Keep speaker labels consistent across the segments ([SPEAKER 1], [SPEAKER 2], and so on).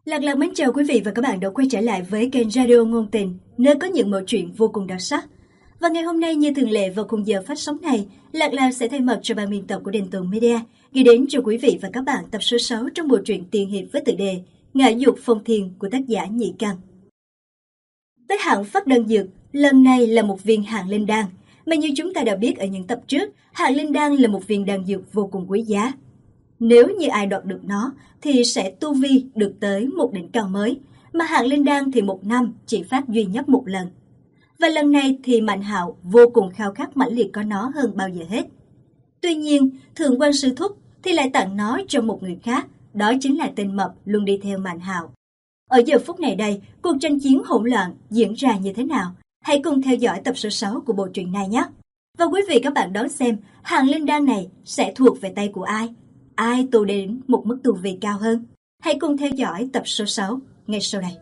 [SPEAKER 1] Lạc Lạc mến chào quý vị và các bạn đã quay trở lại với kênh Radio Ngôn Tình, nơi có những mẩu chuyện vô cùng đặc sắc. Và ngày hôm nay như thường lệ vào khung giờ phát sóng này, Lạc Lạc sẽ thay mặt cho ban biên tập của Đình Tùng Media gửi đến cho quý vị và các bạn tập số 6 trong bộ truyện tiền hiệp với tựa đề Ngã Dục Phong Thiên của tác giả Nhị Căn. Tới hạng phát đan dược, lần này là một viên hạng linh đan, mà như chúng ta đã biết ở những tập trước, hạng linh đan là một viên đan dược vô cùng quý giá. Nếu như ai đoạt được nó thì sẽ tu vi được tới một đỉnh cao mới, mà hạng linh đan thì một năm chỉ phát duy nhất một lần. Và lần này thì Mạnh Hạo vô cùng khao khát mãnh liệt có nó hơn bao giờ hết. Tuy nhiên, Thượng quan sư thúc thì lại tặng nó cho một người khác, đó chính là tên Mập luôn đi theo Mạnh Hạo. Ở giờ phút này đây, cuộc tranh chiến hỗn loạn diễn ra như thế nào? Hãy cùng theo dõi tập số 6 của bộ truyện này nhé. Và quý vị các bạn đón xem hạng linh đan này sẽ thuộc về tay của ai? Ai tu đến một mức tu vi cao hơn? Hãy cùng theo dõi tập số 6 ngay sau đây.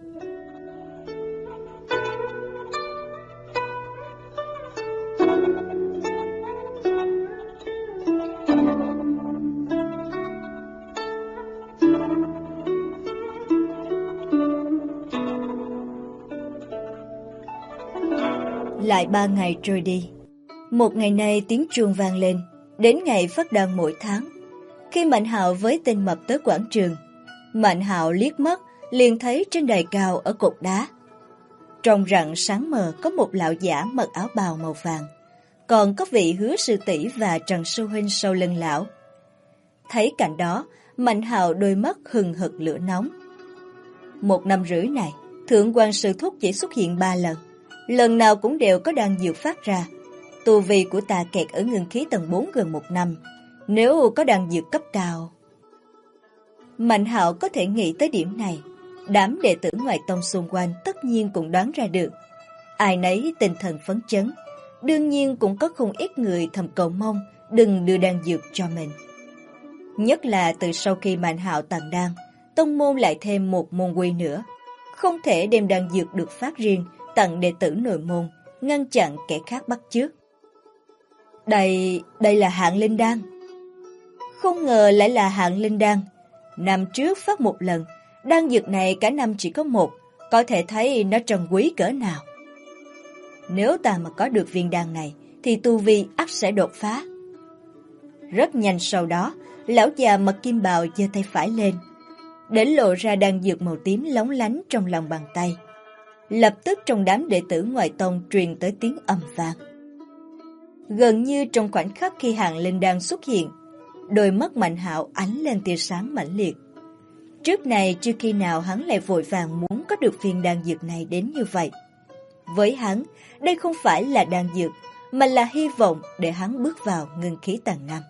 [SPEAKER 1] Lại 3 ngày trôi đi. Một ngày nay tiếng chuông vang lên, đến ngày phát đan mỗi tháng. Khi Mạnh Hạo với tên Mập tới quảng trường, Mạnh Hạo liếc mắt liền thấy trên đài cao ở cột đá, trong rặng sáng mờ có một lão giả mặc áo bào màu vàng, còn có vị Hứa sư tỷ và Trần sư huynh sau lưng lão. Thấy cảnh đó, Mạnh Hạo đôi mắt hừng hực lửa nóng. 1 năm rưỡi này, Thượng quan sư thúc chỉ xuất hiện 3 lần, lần nào cũng đều có đan dược phát ra. Tu vi của ta kẹt ở ngưng khí tầng 4 gần 1 năm, nếu có đan dược cấp cao. Mạnh Hạo có thể nghĩ tới điểm này, đám đệ tử ngoại tông xung quanh tất nhiên cũng đoán ra được. Ai nấy tinh thần phấn chấn, đương nhiên cũng có không ít người thầm cầu mong đừng đưa đan dược cho mình. Nhất là từ sau khi Mạnh Hạo tặng đan, tông môn lại thêm một môn quy nữa, không thể đem đan dược được phát riêng tặng đệ tử nội môn, ngăn chặn kẻ khác bắt chước. Đây là hạng linh đan. Không ngờ lại là hạng linh đan. Năm trước phát một lần, đan dược này cả năm chỉ có một, có thể thấy nó trân quý cỡ nào. Nếu ta mà có được viên đan này, thì tu vi ắt sẽ đột phá. Rất nhanh sau đó, lão già mặc kim bào giơ tay phải lên, để lộ ra đan dược màu tím lóng lánh trong lòng bàn tay. Lập tức trong đám đệ tử ngoại tông truyền tới tiếng ầm vang. Gần như trong khoảnh khắc khi hạng linh đan xuất hiện, đôi mắt Mạnh Hạo ánh lên tia sáng mãnh liệt. Trước này chưa khi nào hắn lại vội vàng muốn có được viên đan dược này đến như vậy. Với hắn, đây không phải là đan dược, mà là hy vọng để hắn bước vào ngưng khí tầng 5.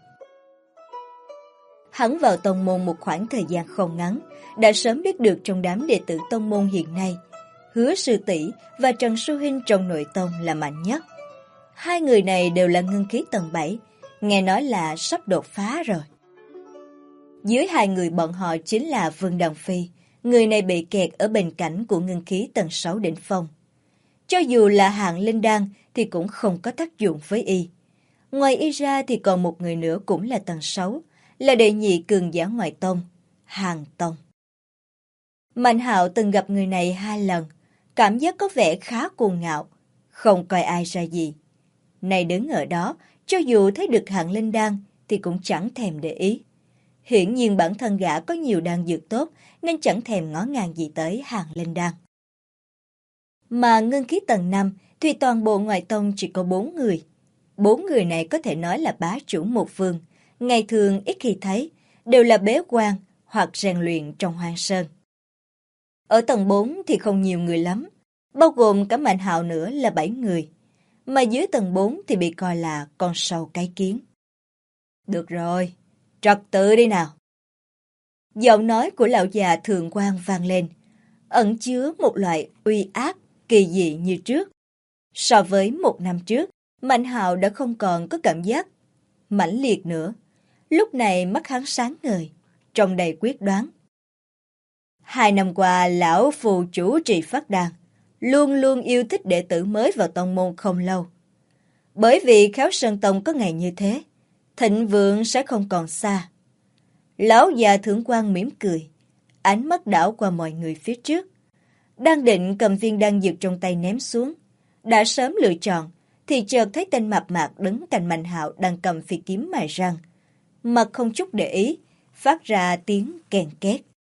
[SPEAKER 1] Hắn vào tông môn một khoảng thời gian không ngắn, đã sớm biết được trong đám đệ tử tông môn hiện nay, Hứa sư tỷ và Trần sư huynh trong nội tông là mạnh nhất. Hai người này đều là ngưng khí tầng 7, nghe nói là sắp đột phá rồi. Dưới hai người bọn họ chính là Vương Đằng Phi, người này bị kẹt ở bên cạnh của ngưng khí tầng 6 đỉnh phong. Cho dù là hạng linh đan thì cũng không có tác dụng với y. Ngoài y ra thì còn một người nữa cũng là tầng 6, là đệ nhị cường giả ngoại tông, Hàn Tông. Mạnh Hạo từng gặp người này 2 lần, cảm giác có vẻ khá cuồng ngạo, không coi ai ra gì. Này đứng ở đó, cho dù thấy được hạng linh đan thì cũng chẳng thèm để ý. Hiển nhiên bản thân gã có nhiều đan dược tốt nên chẳng thèm ngó ngàng gì tới hạng linh đan. Mà ngưng khí tầng 5 thì toàn bộ ngoại tông chỉ có 4 người. 4 người này có thể nói là bá chủ một phương, ngày thường ít khi thấy, đều là bế quan hoặc rèn luyện trong hoang sơn. Ở tầng 4 thì không nhiều người lắm, bao gồm cả Mạnh Hạo nữa là 7 người. Mà dưới tầng 4 thì bị coi là con sâu cái kiến. Được rồi, trật tự đi nào. Giọng nói của lão già Thượng quan vang lên, ẩn chứa một loại uy áp kỳ dị như trước. So với 1 năm trước, Mạnh Hạo đã không còn có cảm giác mãnh liệt nữa. Lúc này mắt hắn sáng ngời, trông đầy quyết đoán. 2 năm qua, lão phù chủ trì phát đan, luôn luôn yêu thích đệ tử mới vào tông môn không lâu. Bởi vì Khéo Sơn Tông có ngày như thế, thịnh vượng sẽ không còn xa. Lão già Thượng quan mỉm cười, ánh mắt đảo qua mọi người phía trước. Đang định cầm viên đan dược trong tay ném xuống, đã sớm lựa chọn, thì chợt thấy tên mập mạp đứng cạnh Mạnh Hạo đang cầm phi kiếm mài răng. Mặt không chút để ý, phát ra tiếng kèn két.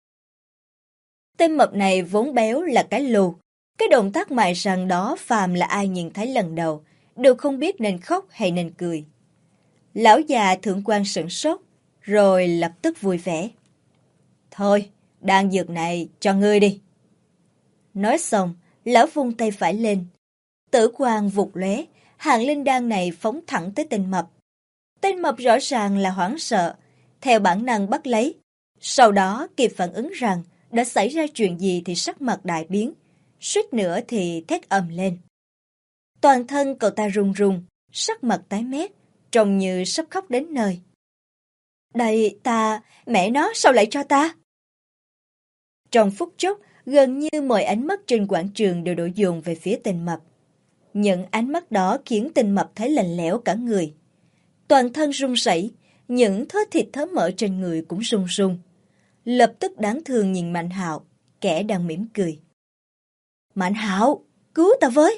[SPEAKER 1] Tên mập này vốn béo là cái lù. Cái động tác mài răng đó phàm là ai nhìn thấy lần đầu, đều không biết nên khóc hay nên cười. Lão già thượng quan sửng sốt, rồi lập tức vui vẻ. Thôi, đan dược này cho ngươi đi. Nói xong, lão vung tay phải lên. Tử quang vụt lóe, hạng linh đan này phóng thẳng tới tên mập. Tên mập rõ ràng là hoảng sợ, theo bản năng bắt lấy. Sau đó kịp phản ứng rằng đã xảy ra chuyện gì thì sắc mặt đại biến, suýt nữa thì thét ầm lên. Toàn thân cậu ta run run, sắc mặt tái mét, trông như sắp khóc đến nơi. Đây, mẹ nó sao lại cho ta? Trong phút chốc, gần như mọi ánh mắt trên quảng trường đều đổ dồn về phía tên mập. Những ánh mắt đó khiến tên mập thấy lạnh lẽo cả người. Toàn thân run rẩy, những thớ thịt thớ mỡ trên người cũng run run. Lập tức đáng thương nhìn Mạnh Hạo, kẻ đang mỉm cười. Mạnh Hạo, cứu ta với!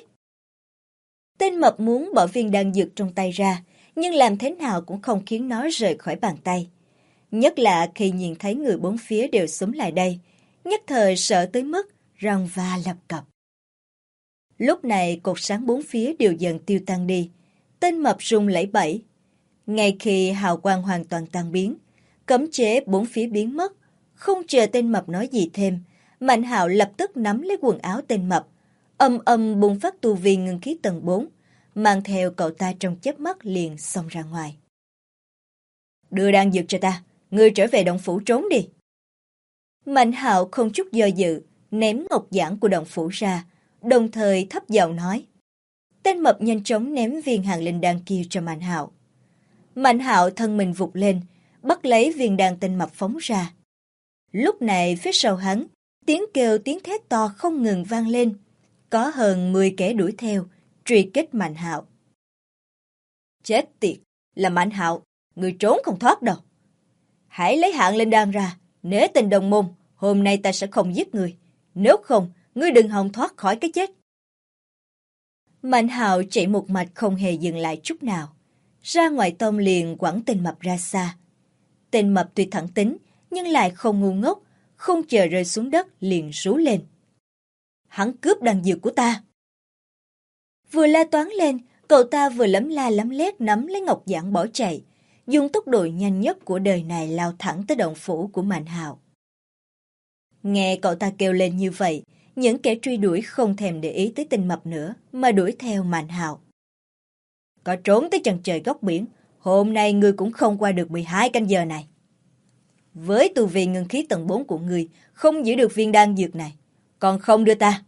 [SPEAKER 1] Tên mập muốn bỏ viên đan dược trong tay ra, nhưng làm thế nào cũng không khiến nó rời khỏi bàn tay. Nhất là khi nhìn thấy người bốn phía đều xúm lại đây, nhất thời sợ tới mức răng va lập cập. Lúc này cột sáng bốn phía đều dần tiêu tan đi, tên mập run lẩy bẩy. Ngay khi hào quang hoàn toàn tan biến, cấm chế bốn phía biến mất, không chờ tên mập nói gì thêm, Mạnh Hạo lập tức nắm lấy quần áo tên mập, ầm bùng phát tu vi ngưng khí tầng 4, mang theo cậu ta trong chớp mắt liền xông ra ngoài. Đưa đan dược cho ta, ngươi trở về động phủ trốn đi. Mạnh Hạo không chút do dự, ném ngọc giản của động phủ ra, đồng thời thấp giọng nói. Tên mập nhanh chóng ném viên hàng linh đan kia cho Mạnh Hạo. Mạnh Hạo thân mình vụt lên, bắt lấy viên đan tên mập phóng ra. Lúc này phía sau hắn, tiếng kêu tiếng thét to không ngừng vang lên. Có hơn 10 kẻ đuổi theo, truy kích Mạnh Hạo. Chết tiệt, là Mạnh Hạo, người trốn không thoát đâu. Hãy lấy hạng linh đan ra, nể tình đồng môn, hôm nay ta sẽ không giết người. Nếu không, ngươi đừng hòng thoát khỏi cái chết. Mạnh Hạo chạy một mạch không hề dừng lại chút nào. Ra ngoài tông liền quẳng tên mập ra xa. Tên mập tuy thẳng tính, nhưng lại không ngu ngốc, không chờ rơi xuống đất liền rú lên. Hắn cướp đan dược của ta. Vừa la toán lên, cậu ta vừa lấm la lấm lét nắm lấy ngọc giản bỏ chạy, dùng tốc độ nhanh nhất của đời này lao thẳng tới động phủ của Mạnh Hạo. Nghe cậu ta kêu lên như vậy, những kẻ truy đuổi không thèm để ý tới tên mập nữa mà đuổi theo Mạnh Hạo. Có trốn tới chân trời góc biển, hôm nay ngươi cũng không qua được 12 canh giờ này. Với tu vi ngưng khí tầng 4 của ngươi, không giữ được viên đan dược này, còn không đưa ta.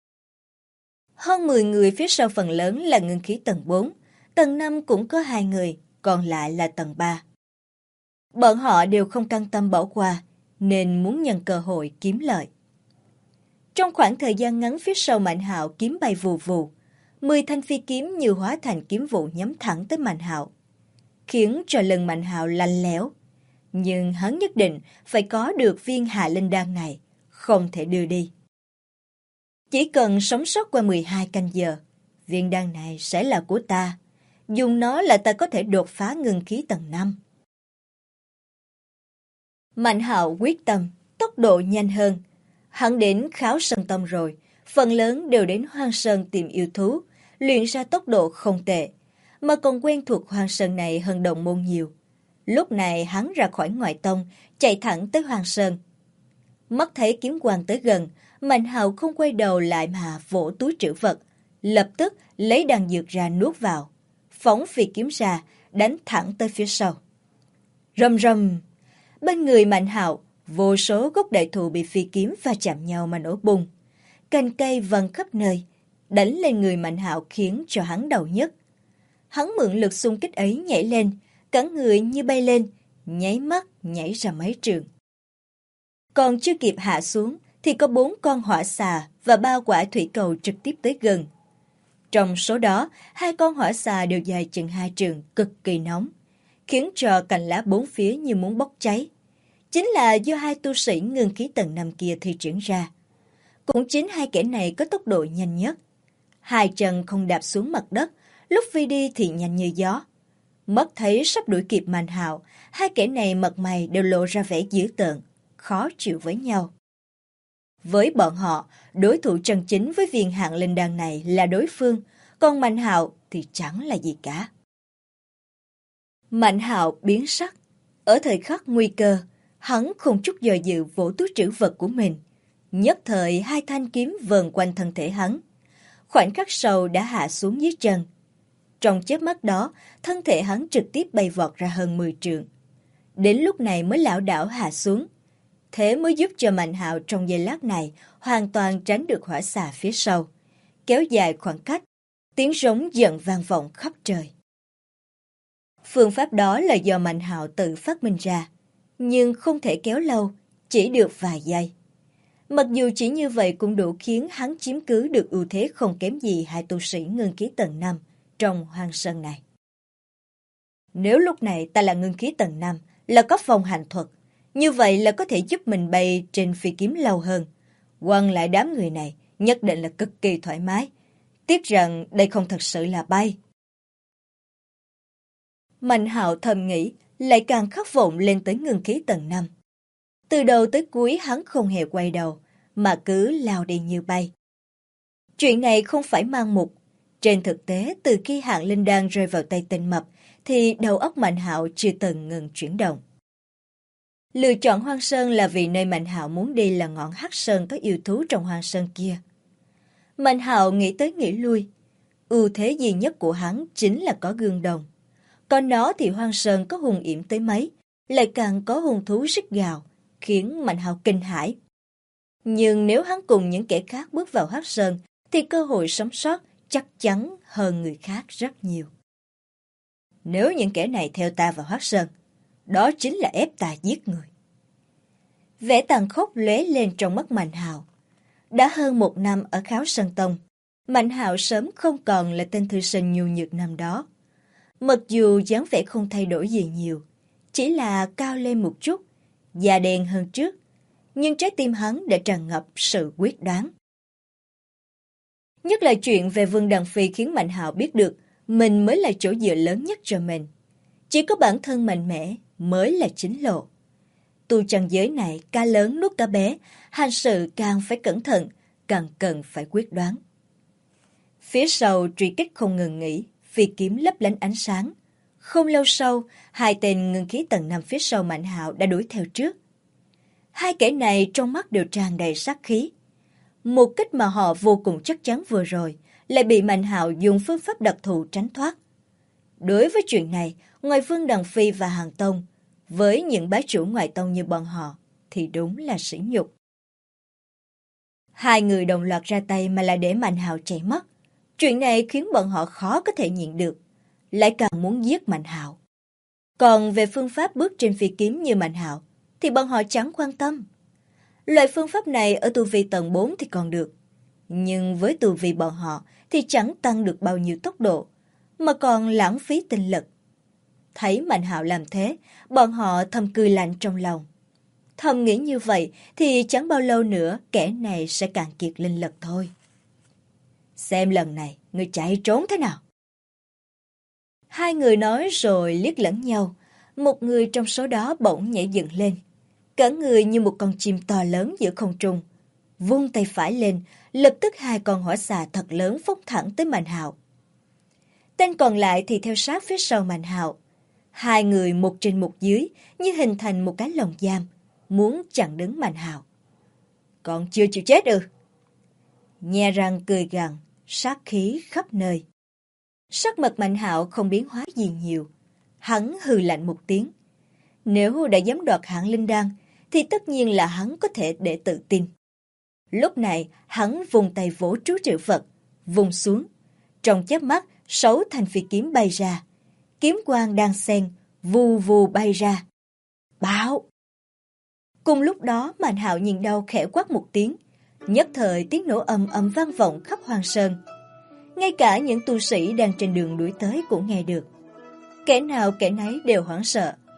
[SPEAKER 1] Hơn 10 người phía sau phần lớn là ngưng khí tầng 4, tầng 5 cũng có 2 người, còn lại là tầng 3. Bọn họ đều không cam tâm bỏ qua, nên muốn nhân cơ hội kiếm lợi. Trong khoảng thời gian ngắn phía sau Mạnh Hạo kiếm bay vù vù, 10 thanh phi kiếm như hóa thành kiếm vụ nhắm thẳng tới Mạnh Hạo, khiến cho lưng Mạnh Hạo lạnh lẽo. Nhưng hắn nhất định phải có được viên hạ linh đan này, không thể đưa đi. Chỉ cần sống sót qua 12 canh giờ, viên đan này sẽ là của ta. Dùng nó là ta có thể đột phá ngưng khí tầng 5. Mạnh Hạo quyết tâm, tốc độ nhanh hơn. Hắn đến Kháo Sơn Tông rồi, phần lớn đều đến Hoang Sơn tìm yêu thú, luyện ra tốc độ không tệ, mà còn quen thuộc Hoang Sơn này hơn đồng môn nhiều. Lúc này hắn ra khỏi ngoại tông, chạy thẳng tới Hoang Sơn. Mắt thấy kiếm quang tới gần, Mạnh Hạo không quay đầu lại mà vỗ túi trữ vật, lập tức lấy đan dược ra nuốt vào, phóng phi kiếm ra, đánh thẳng tới phía sau. Rầm rầm, bên người Mạnh Hạo, vô số gốc đại thụ bị phi kiếm va chạm nhau mà nổ bung, cành cây văng khắp nơi, đánh lên người Mạnh Hạo khiến cho hắn đau nhức. Hắn mượn lực xung kích ấy nhảy lên, cả người như bay lên, nháy mắt nhảy ra mấy trường. Còn chưa kịp hạ xuống thì có 4 con hỏa xà và 3 quả thủy cầu trực tiếp tới gần. Trong số đó, 2 con hỏa xà đều dài chừng 2 trường, cực kỳ nóng, khiến cho cành lá bốn phía như muốn bốc cháy. chính là do hai tu sĩ ngưng khí tầng 5 kia thi triển ra. Cũng chính hai kẻ này có tốc độ nhanh nhất. Hai chân không đạp xuống mặt đất, lúc phi đi thì nhanh như gió. Mắt thấy sắp đuổi kịp Mạnh Hạo, hai kẻ này mặt mày đều lộ ra vẻ dữ tợn, khó chịu với nhau. Với bọn họ, đối thủ chân chính với viên hạng linh đan này là đối phương, còn Mạnh Hạo thì chẳng là gì cả. Mạnh Hạo biến sắc. Ở thời khắc nguy cơ, hắn không chút do dự vỗ túi trữ vật của mình. Nhất thời hai thanh kiếm vờn quanh thân thể hắn. Khoảnh khắc sau đã hạ xuống dưới chân. Trong chớp mắt đó, thân thể hắn trực tiếp bay vọt ra hơn 10 trượng. Đến lúc này mới lảo đảo hạ xuống. Thế mới giúp cho Mạnh Hạo trong giây lát này hoàn toàn tránh được hỏa xà phía sau. Kéo dài khoảng cách, tiếng rống giận vang vọng khắp trời. Phương pháp đó là do Mạnh Hạo tự phát minh ra, nhưng không thể kéo lâu, chỉ được vài giây. Mặc dù chỉ như vậy cũng đủ khiến hắn chiếm cứ được ưu thế không kém gì hai tu sĩ ngưng khí tầng 5 trong hoang sơn này. Nếu lúc này ta là ngưng khí tầng 5, là có phong hành thuật, như vậy là có thể giúp mình bay trên phi kiếm lâu hơn. Quăng lại đám người này nhất định là cực kỳ thoải mái. Tiếc rằng đây không thật sự là bay. Mạnh Hạo thầm nghĩ, lại càng khát vọng lên tới ngưng khí tầng 5. Từ đầu tới cuối hắn không hề quay đầu, mà cứ lao đi như bay. Chuyện này không phải mang mục. Trên thực tế, từ khi hạng linh đan rơi vào tay tên mập, thì đầu óc Mạnh Hạo chưa từng ngừng chuyển động. Lựa chọn hoang sơn là vì nơi Mạnh Hạo muốn đi là ngọn hắc sơn có yêu thú trong hoang sơn kia. Mạnh Hạo nghĩ tới nghĩ lui. Ưu thế duy nhất của hắn chính là có gương đồng. Còn nó thì hoang sơn có hung yểm tới mấy, lại càng có hung thú rít gào, khiến Mạnh Hạo kinh hãi. Nhưng nếu hắn cùng những kẻ khác bước vào hắc sơn, thì cơ hội sống sót chắc chắn hơn người khác rất nhiều. Nếu những kẻ này theo ta vào hắc sơn, đó chính là ép ta giết người. Vẻ tàn khốc lóe lên trong mắt Mạnh Hạo. Đã hơn 1 năm ở Kháo Sơn Tông, Mạnh Hạo sớm không còn là tên thư sinh nhu nhược năm đó. Mặc dù dáng vẻ không thay đổi gì nhiều, chỉ là cao lên một chút, da đen hơn trước, nhưng trái tim hắn đã tràn ngập sự quyết đoán. Nhất là chuyện về Vương Đằng Phi khiến Mạnh Hạo biết được mình mới là chỗ dựa lớn nhất cho mình. Chỉ có bản thân mạnh mẽ mới là chính lộ. Tu chân giới này cá lớn nuốt cá bé, hành sự càng phải cẩn thận, càng cần phải quyết đoán. Phía sau truy kích không ngừng nghỉ, phi kiếm lấp lánh ánh sáng. Không lâu sau, hai tên ngưng khí tầng 5 phía sau Mạnh Hạo đã đuổi theo trước. Hai kẻ này trong mắt đều tràn đầy sát khí. Một kích mà họ vô cùng chắc chắn vừa rồi lại bị Mạnh Hạo dùng phương pháp đặc thù tránh thoát. Đối với chuyện này, ngoài Vương Đằng Phi và Hàn Tông, với những bá chủ ngoại tông như bọn họ, thì đúng là sỉ nhục. Hai người đồng loạt ra tay mà lại để Mạnh Hạo chạy mất. Chuyện này khiến bọn họ khó có thể nhịn được, lại càng muốn giết Mạnh Hạo. Còn về phương pháp bước trên phi kiếm như Mạnh Hạo, thì bọn họ chẳng quan tâm. Loại phương pháp này ở tu vi tầng 4 thì còn được, nhưng với tu vi bọn họ thì chẳng tăng được bao nhiêu tốc độ, mà còn lãng phí tinh lực. Thấy Mạnh Hạo làm thế, bọn họ thầm cười lạnh trong lòng. Thầm nghĩ như vậy thì chẳng bao lâu nữa kẻ này sẽ cạn kiệt linh lực thôi. Xem lần này người chạy trốn thế nào. Hai người nói rồi liếc lẫn nhau. Một người trong số đó bỗng nhảy dựng lên, cả người như một con chim to lớn giữa không trung, vung tay phải lên, lập tức hai con hỏa xà thật lớn phóng thẳng tới Mạnh Hạo. Tên còn lại thì theo sát phía sau Mạnh Hạo. Hai người một trên một dưới, như hình thành một cái lồng giam, muốn chặn đứng Mạnh Hạo. Còn chưa chịu chết ư? Nhe răng cười gằn, sát khí khắp nơi. Sắc mặt Mạnh Hạo không biến hóa gì nhiều. Hắn hừ lạnh một tiếng. Nếu đã dám đoạt hạng linh đan, thì tất nhiên là hắn có thể để tự tin. Lúc này, hắn vùng tay vỗ trú trữ vật, vùng xuống. Trong chớp mắt, 6 thanh phi kiếm bay ra. Kiếm quang đang xen, vù vù bay ra. Bão! Cùng lúc đó, Mạnh Hạo nhìn đâu khẽ quát một tiếng. Nhất thời tiếng nổ ầm ầm vang vọng khắp hoang sơn. Ngay cả những tu sĩ đang trên đường đuổi tới cũng nghe được. Kẻ nào kẻ nấy đều hoảng sợ.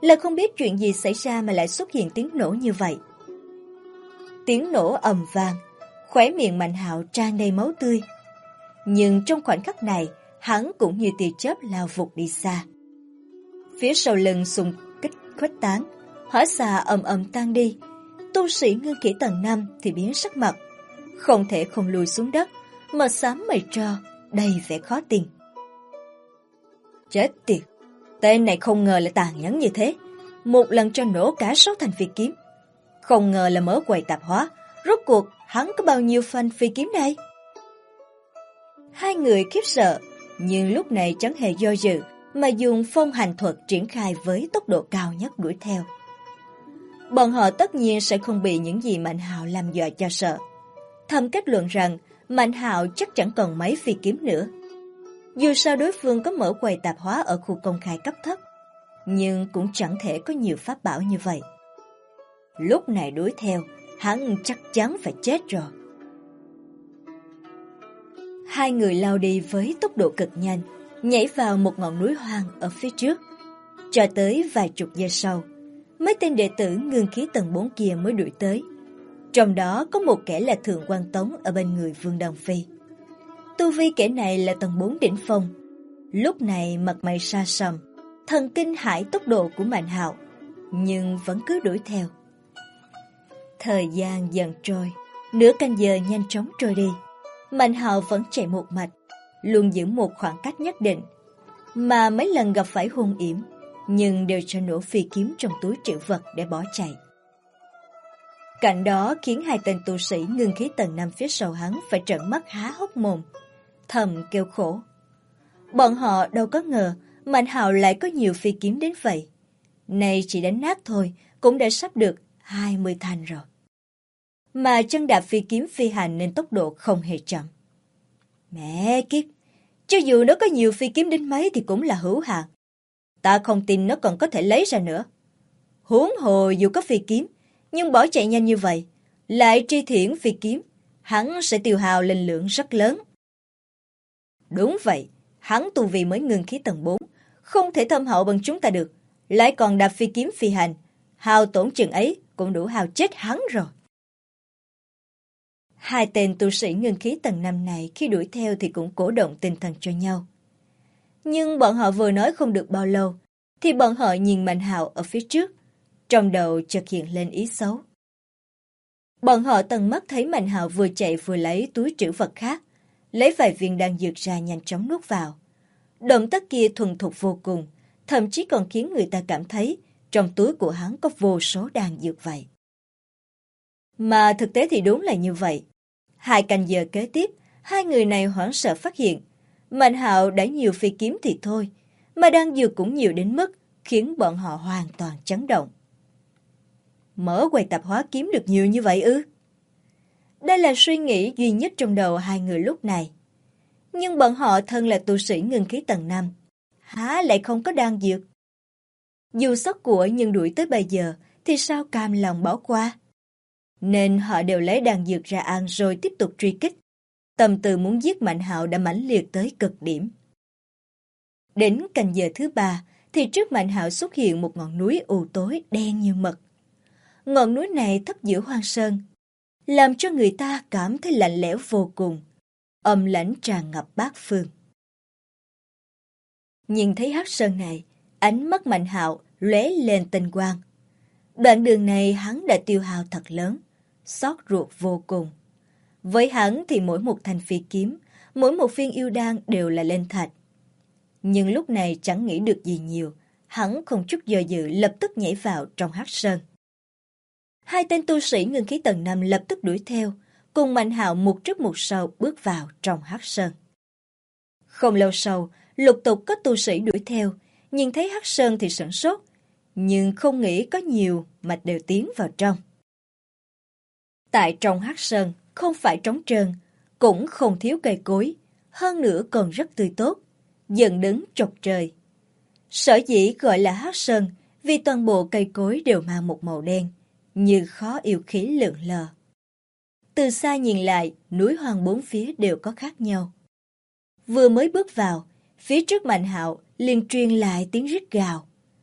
[SPEAKER 1] là không biết chuyện gì xảy ra mà lại xuất hiện tiếng nổ như vậy. Tiếng nổ ầm vang, khóe miệng Mạnh Hạo tràn đầy máu tươi. Nhưng trong khoảnh khắc này, hắn cũng như tia chớp lao vụt đi xa. Phía sau lưng xung kích khuếch tán, hỏa xà ầm ầm tan đi. Tu sĩ ngưng khí tầng 5 thì biến sắc mặt, không thể không lùi xuống đất, mờ xám mây tro, đầy vẻ khó tin. Chết tiệt, tên này không ngờ lại tàn nhẫn như thế, một lần cho nổ cả 6 thanh phi kiếm. Không ngờ là mở quầy tạp hóa, rốt cuộc hắn có bao nhiêu thanh phi kiếm đây? Hai người khiếp sợ, nhưng lúc này chẳng hề do dự mà dùng phong hành thuật triển khai với tốc độ cao nhất đuổi theo. Bọn họ tất nhiên sẽ không bị những gì Mạnh Hạo làm dọa cho sợ. Thầm kết luận rằng Mạnh Hạo chắc chẳng còn mấy phi kiếm nữa. Dù sao đối phương có mở quầy tạp hóa ở khu công khai cấp thấp, nhưng cũng chẳng thể có nhiều pháp bảo như vậy. Lúc này đuổi theo, hắn chắc chắn phải chết rồi. Hai người lao đi với tốc độ cực nhanh, nhảy vào một ngọn núi hoang ở phía trước. Cho tới vài chục giây sau, mấy tên đệ tử ngưng khí tầng 4 kia mới đuổi tới. Trong đó có một kẻ là Thượng Quan Tống ở bên người Vương Đăng Phi. Tu vi kẻ này là tầng 4 đỉnh phong. Lúc này mặt mày sa sầm, thần kinh hãi tốc độ của Mạnh Hạo, nhưng vẫn cứ đuổi theo. Thời gian dần trôi, nửa canh giờ nhanh chóng trôi đi. Mạnh Hạo vẫn chạy một mạch, luôn giữ một khoảng cách nhất định, mà mấy lần gặp phải hung yểm, nhưng đều cho nổ phi kiếm trong túi trữ vật để bỏ chạy. Cảnh đó khiến hai tên tu sĩ ngưng khí tầng 5 phía sau hắn phải trợn mắt há hốc mồm, thầm kêu khổ. Bọn họ đâu có ngờ Mạnh Hạo lại có nhiều phi kiếm đến vậy. Này chỉ đánh nát thôi cũng đã sắp được 20 thanh rồi. Mà chân đạp phi kiếm phi hành nên tốc độ không hề chậm. Mẹ kiếp, cho dù nó có nhiều phi kiếm đến mấy thì cũng là hữu hạn. Ta không tin nó còn có thể lấy ra nữa. Huống hồ dù có phi kiếm, nhưng bỏ chạy nhanh như vậy, lại tri thiển phi kiếm, hắn sẽ tiêu hao linh lượng rất lớn. Đúng vậy, hắn tu vi mới ngưng khí tầng 4, không thể thâm hậu bằng chúng ta được, lại còn đạp phi kiếm phi hành, hao tổn chừng ấy cũng đủ hao chết hắn rồi. Hai tên tu sĩ ngưng khí tầng 5 này khi đuổi theo thì cũng cổ động tinh thần cho nhau. Nhưng bọn họ vừa nói không được bao lâu, thì bọn họ nhìn Mạnh Hạo ở phía trước, trong đầu chợt hiện lên ý xấu. Bọn họ tận mắt thấy Mạnh Hạo vừa chạy vừa lấy túi trữ vật khác, lấy vài viên đan dược ra nhanh chóng nuốt vào. Động tác kia thuần thục vô cùng, thậm chí còn khiến người ta cảm thấy trong túi của hắn có vô số đan dược vậy. Mà thực tế thì đúng là như vậy. 2 canh giờ kế tiếp, hai người này hoảng sợ phát hiện Mạnh Hạo đã nhiều phi kiếm thì thôi, mà đan dược cũng nhiều đến mức khiến bọn họ hoàn toàn chấn động. Mở quầy tạp hóa kiếm được nhiều như vậy ư? Đây là suy nghĩ duy nhất trong đầu hai người lúc này. Nhưng bọn họ thân là tu sĩ ngưng khí tầng 5, há lại không có đan dược. Dù sót của nhưng đuổi tới bây giờ thì sao cam lòng bỏ qua. Nên họ đều lấy đan dược ra ăn rồi tiếp tục truy kích. Tâm tư muốn giết Mạnh Hạo đã mãnh liệt tới cực điểm. Đến canh giờ thứ 3 thì trước Mạnh Hạo xuất hiện một ngọn núi u tối đen như mực. Ngọn núi này thấp giữa hoang sơn, làm cho người ta cảm thấy lạnh lẽo vô cùng, âm lãnh tràn ngập bát phương. Nhìn thấy hắc sơn này, ánh mắt Mạnh Hạo lóe lên tinh quang. Đoạn đường này hắn đã tiêu hao thật lớn, xót ruột vô cùng. Với hắn thì mỗi một thanh phi kiếm, mỗi một viên yêu đan đều là lên thạch. Nhưng lúc này chẳng nghĩ được gì nhiều, hắn không chút do dự lập tức nhảy vào trong hắc sơn. Hai tên tu sĩ ngưng khí tầng 5 lập tức đuổi theo, cùng Mạnh Hạo một trước một sau bước vào trong hắc sơn. Không lâu sau, lục tục có tu sĩ đuổi theo, nhìn thấy hắc sơn thì sửng sốt, nhưng không nghĩ có nhiều mà đều tiến vào trong. Tại trong hắc sơn, không phải trống trơn, cũng không thiếu cây cối, hơn nữa còn rất tươi tốt, dựng đứng chọc trời. Sở dĩ gọi là hắc sơn vì toàn bộ cây cối đều mang một màu đen, như khó yêu khí lượn lờ. Từ xa nhìn lại, núi hoang bốn phía đều có khác nhau. Vừa mới bước vào, phía trước Mạnh Hạo liền truyền lại tiếng rít gào.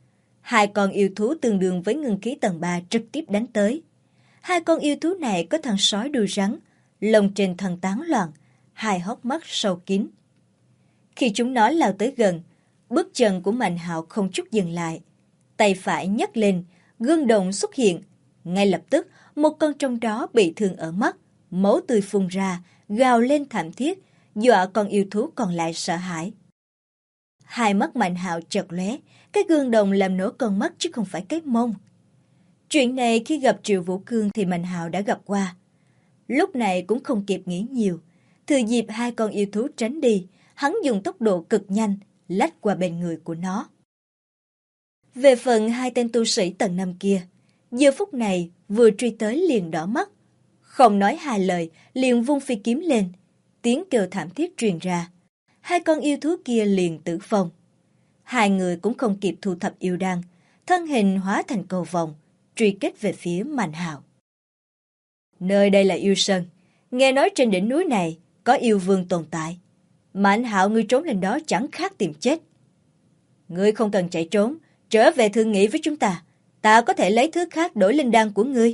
[SPEAKER 1] Hai con yêu thú tương đương với ngưng khí tầng 3 trực tiếp đánh tới. Hai con yêu thú này có thân sói đuôi rắn, lông trên thân tán loạn, hai hốc mắt sâu kín. Khi chúng nó lao tới gần, bước chân của Mạnh Hạo không chút dừng lại. Tay phải nhấc lên, gương đồng xuất hiện. Ngay lập tức, một con trong đó bị thương ở mắt, máu tươi phun ra, gào lên thảm thiết, dọa con yêu thú còn lại sợ hãi. Hai mắt Mạnh Hạo chợt lóe, cái gương đồng làm nổ con mắt chứ không phải cái mông. Chuyện này khi gặp Triệu Vũ Cương thì Mạnh Hạo đã gặp qua. Lúc này cũng không kịp nghĩ nhiều, thừa dịp hai con yêu thú tránh đi, hắn dùng tốc độ cực nhanh, lách qua bên người của nó. Về phần hai tên tu sĩ tầng 5 kia, giờ phút này vừa truy tới liền đỏ mắt. Không nói hai lời, liền vung phi kiếm lên, tiếng kêu thảm thiết truyền ra. Hai con yêu thú kia liền tử vong. Hai người cũng không kịp thu thập yêu đan, thân hình hóa thành cầu vồng, truy kích về phía Mạnh Hạo. Nơi đây là yêu sơn, nghe nói trên đỉnh núi này có yêu vương tồn tại. Mạnh Hạo, ngươi trốn lên đó chẳng khác tìm chết. Ngươi không cần chạy trốn, trở về thương nghị với chúng ta. Ta có thể lấy thứ khác đổi linh đan của ngươi.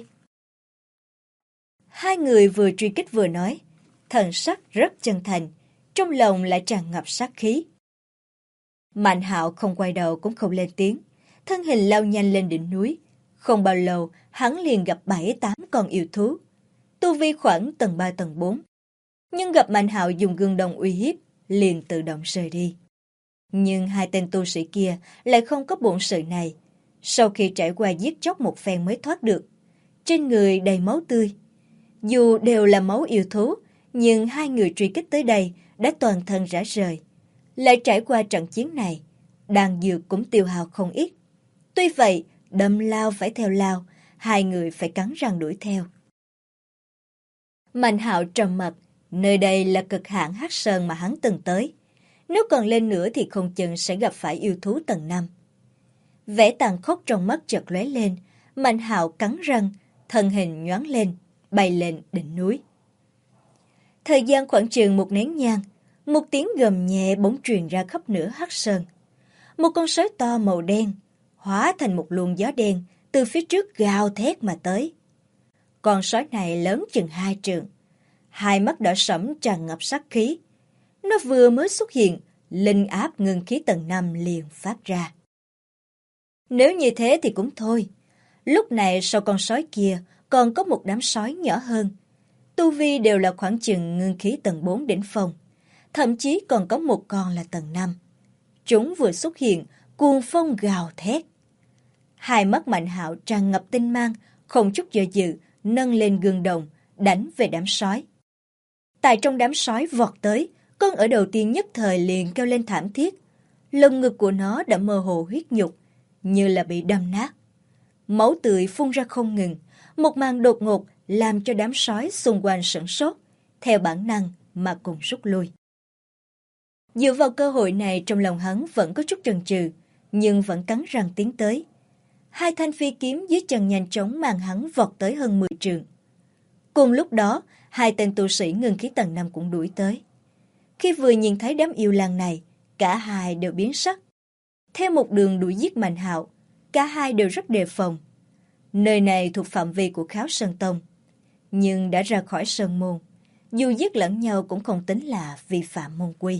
[SPEAKER 1] Hai người vừa truy kích vừa nói, thần sắc rất chân thành, trong lòng lại tràn ngập sát khí. Mạnh Hạo không quay đầu cũng không lên tiếng, thân hình lao nhanh lên đỉnh núi. Không bao lâu, hắn liền gặp 7-8 con yêu thú, tu vi khoảng tầng 3 tầng 4. Nhưng gặp Mạnh Hạo dùng gương đồng uy hiếp, liền tự động rời đi. Nhưng hai tên tu sĩ kia lại không có bổn sự này. Sau khi trải qua giết chóc một phen mới thoát được, trên người đầy máu tươi. Dù đều là máu yêu thú, nhưng hai người truy kích tới đây đã toàn thân rã rời. Lại trải qua trận chiến này, đan dược cũng tiêu hao không ít. Tuy vậy, đâm lao phải theo lao, hai người phải cắn răng đuổi theo. Mạnh Hạo trầm mặc, nơi đây là cực hạn Hắc Sơn mà hắn từng tới. Nếu còn lên nữa thì không chừng sẽ gặp phải yêu thú tầng 5. Vẻ tàn khốc trong mắt chợt lóe lên, Mạnh Hạo cắn răng, thân hình nhoáng lên, bay lên đỉnh núi. Thời gian khoảng chừng một nén nhang, một tiếng gầm nhẹ bỗng truyền ra khắp nửa Hắc Sơn. Một con sói to màu đen, hóa thành một luồng gió đen, từ phía trước gào thét mà tới. Con sói này lớn chừng 2 trượng, hai mắt đỏ sẫm tràn ngập sát khí. Nó vừa mới xuất hiện, linh áp ngưng khí tầng 5 liền phát ra. Nếu như thế thì cũng thôi. Lúc này sau con sói kia còn có một đám sói nhỏ hơn. Tu vi đều là khoảng chừng ngưng khí tầng 4 đỉnh phong. Thậm chí còn có một con là tầng 5. Chúng vừa xuất hiện, cuồng phong gào thét. Hai mắt Mạnh Hạo tràn ngập tinh mang, không chút do dự, nâng lên gương đồng, đánh về đám sói. Tại trong đám sói vọt tới, con ở đầu tiên nhất thời liền kêu lên thảm thiết. Lồng ngực của nó đã mơ hồ huyết nhục, như là bị đâm nát. Máu tươi phun ra không ngừng, một màn đột ngột làm cho đám sói xung quanh sửng sốt, theo bản năng mà cùng rút lui. Dựa vào cơ hội này trong lòng hắn vẫn có chút chần chừ, nhưng vẫn cắn răng tiến tới. Hai thanh phi kiếm dưới chân nhanh chóng mang hắn vọt tới hơn 10 trượng. Cùng lúc đó, hai tên tu sĩ ngưng khí tầng 5 cũng đuổi tới. Khi vừa nhìn thấy đám yêu lang này, cả hai đều biến sắc. Theo một đường đuổi giết Mạnh Hạo, cả hai đều rất đề phòng. Nơi này thuộc phạm vi của Kháo Sơn Tông, nhưng đã ra khỏi sơn môn, dù giết lẫn nhau cũng không tính là vi phạm môn quy.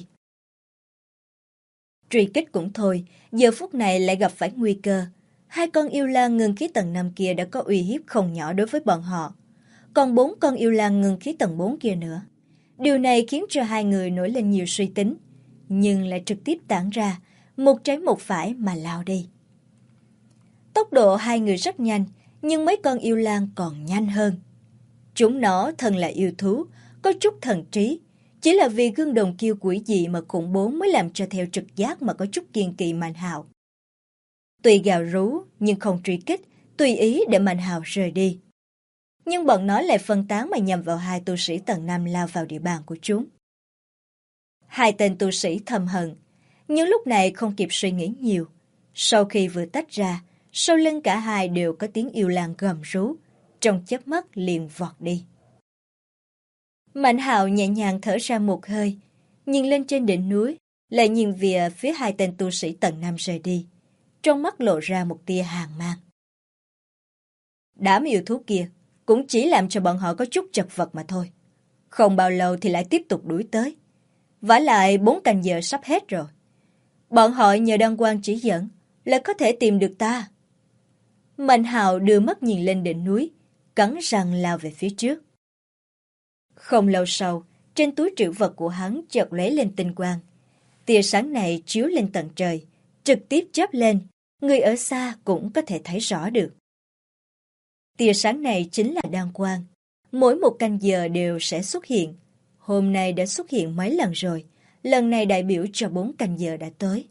[SPEAKER 1] Truy kích cũng thôi, giờ phút này lại gặp phải nguy cơ. Hai con yêu lang ngưng khí tầng 5 kia đã có uy hiếp không nhỏ đối với bọn họ. Còn 4 con yêu lang ngưng khí tầng 4 kia nữa. Điều này khiến cho hai người nổi lên nhiều suy tính, nhưng lại trực tiếp tản ra, một trái một phải mà lao đi. Tốc độ hai người rất nhanh, nhưng mấy con yêu lang còn nhanh hơn. Chúng nó thân là yêu thú, có chút thần trí. Chỉ là vì gương đồng kiêu quỷ dị mà khủng bố mới làm cho theo trực giác mà có chút kiêng kỵ Mạnh Hạo. Tuy gào rú, nhưng không truy kích, tùy ý để Mạnh Hạo rời đi. Nhưng bọn nó lại phân tán mà nhằm vào hai tu sĩ tầng 5 lao vào địa bàn của chúng. Hai tên tu sĩ thầm hận, nhưng lúc này không kịp suy nghĩ nhiều. Sau khi vừa tách ra, sau lưng cả hai đều có tiếng yêu lang gầm rú, trong chớp mắt liền vọt đi. Mạnh Hạo nhẹ nhàng thở ra một hơi, nhìn lên trên đỉnh núi, lại nhìn về phía hai tên tu sĩ tầng 5 rời đi. trong mắt lộ ra một tia hàn mang. Đám yêu thú kia cũng chỉ làm cho bọn họ có chút chật vật mà thôi. Không bao lâu thì lại tiếp tục đuổi tới. Vả lại 4 canh giờ sắp hết rồi. Bọn họ nhờ đăng quang chỉ dẫn là có thể tìm được ta. Mạnh Hạo đưa mắt nhìn lên đỉnh núi, cắn răng lao về phía trước. Không lâu sau, trên túi trữ vật của hắn chợt lóe lên tinh quang. Tia sáng này chiếu lên tận trời, trực tiếp chớp lên, người ở xa cũng có thể thấy rõ được. Tia sáng này chính là đăng quang, mỗi một canh giờ đều sẽ xuất hiện. Hôm nay đã xuất hiện mấy lần rồi, lần này đại biểu cho 4 canh giờ đã tới.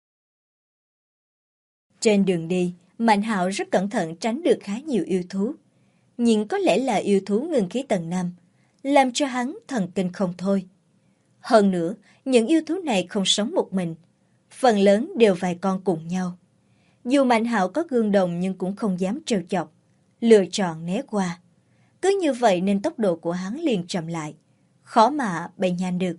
[SPEAKER 1] Trên đường đi, Mạnh Hạo rất cẩn thận tránh được khá nhiều yêu thú. Nhưng có lẽ là yêu thú ngưng khí tầng 5, làm cho hắn thần kinh không thôi. Hơn nữa, những yêu thú này không sống một mình, phần lớn đều vài con cùng nhau. Dù Mạnh Hạo có gương đồng nhưng cũng không dám trêu chọc, lựa chọn né qua. Cứ như vậy nên tốc độ của hắn liền chậm lại, khó mà bay nhanh được.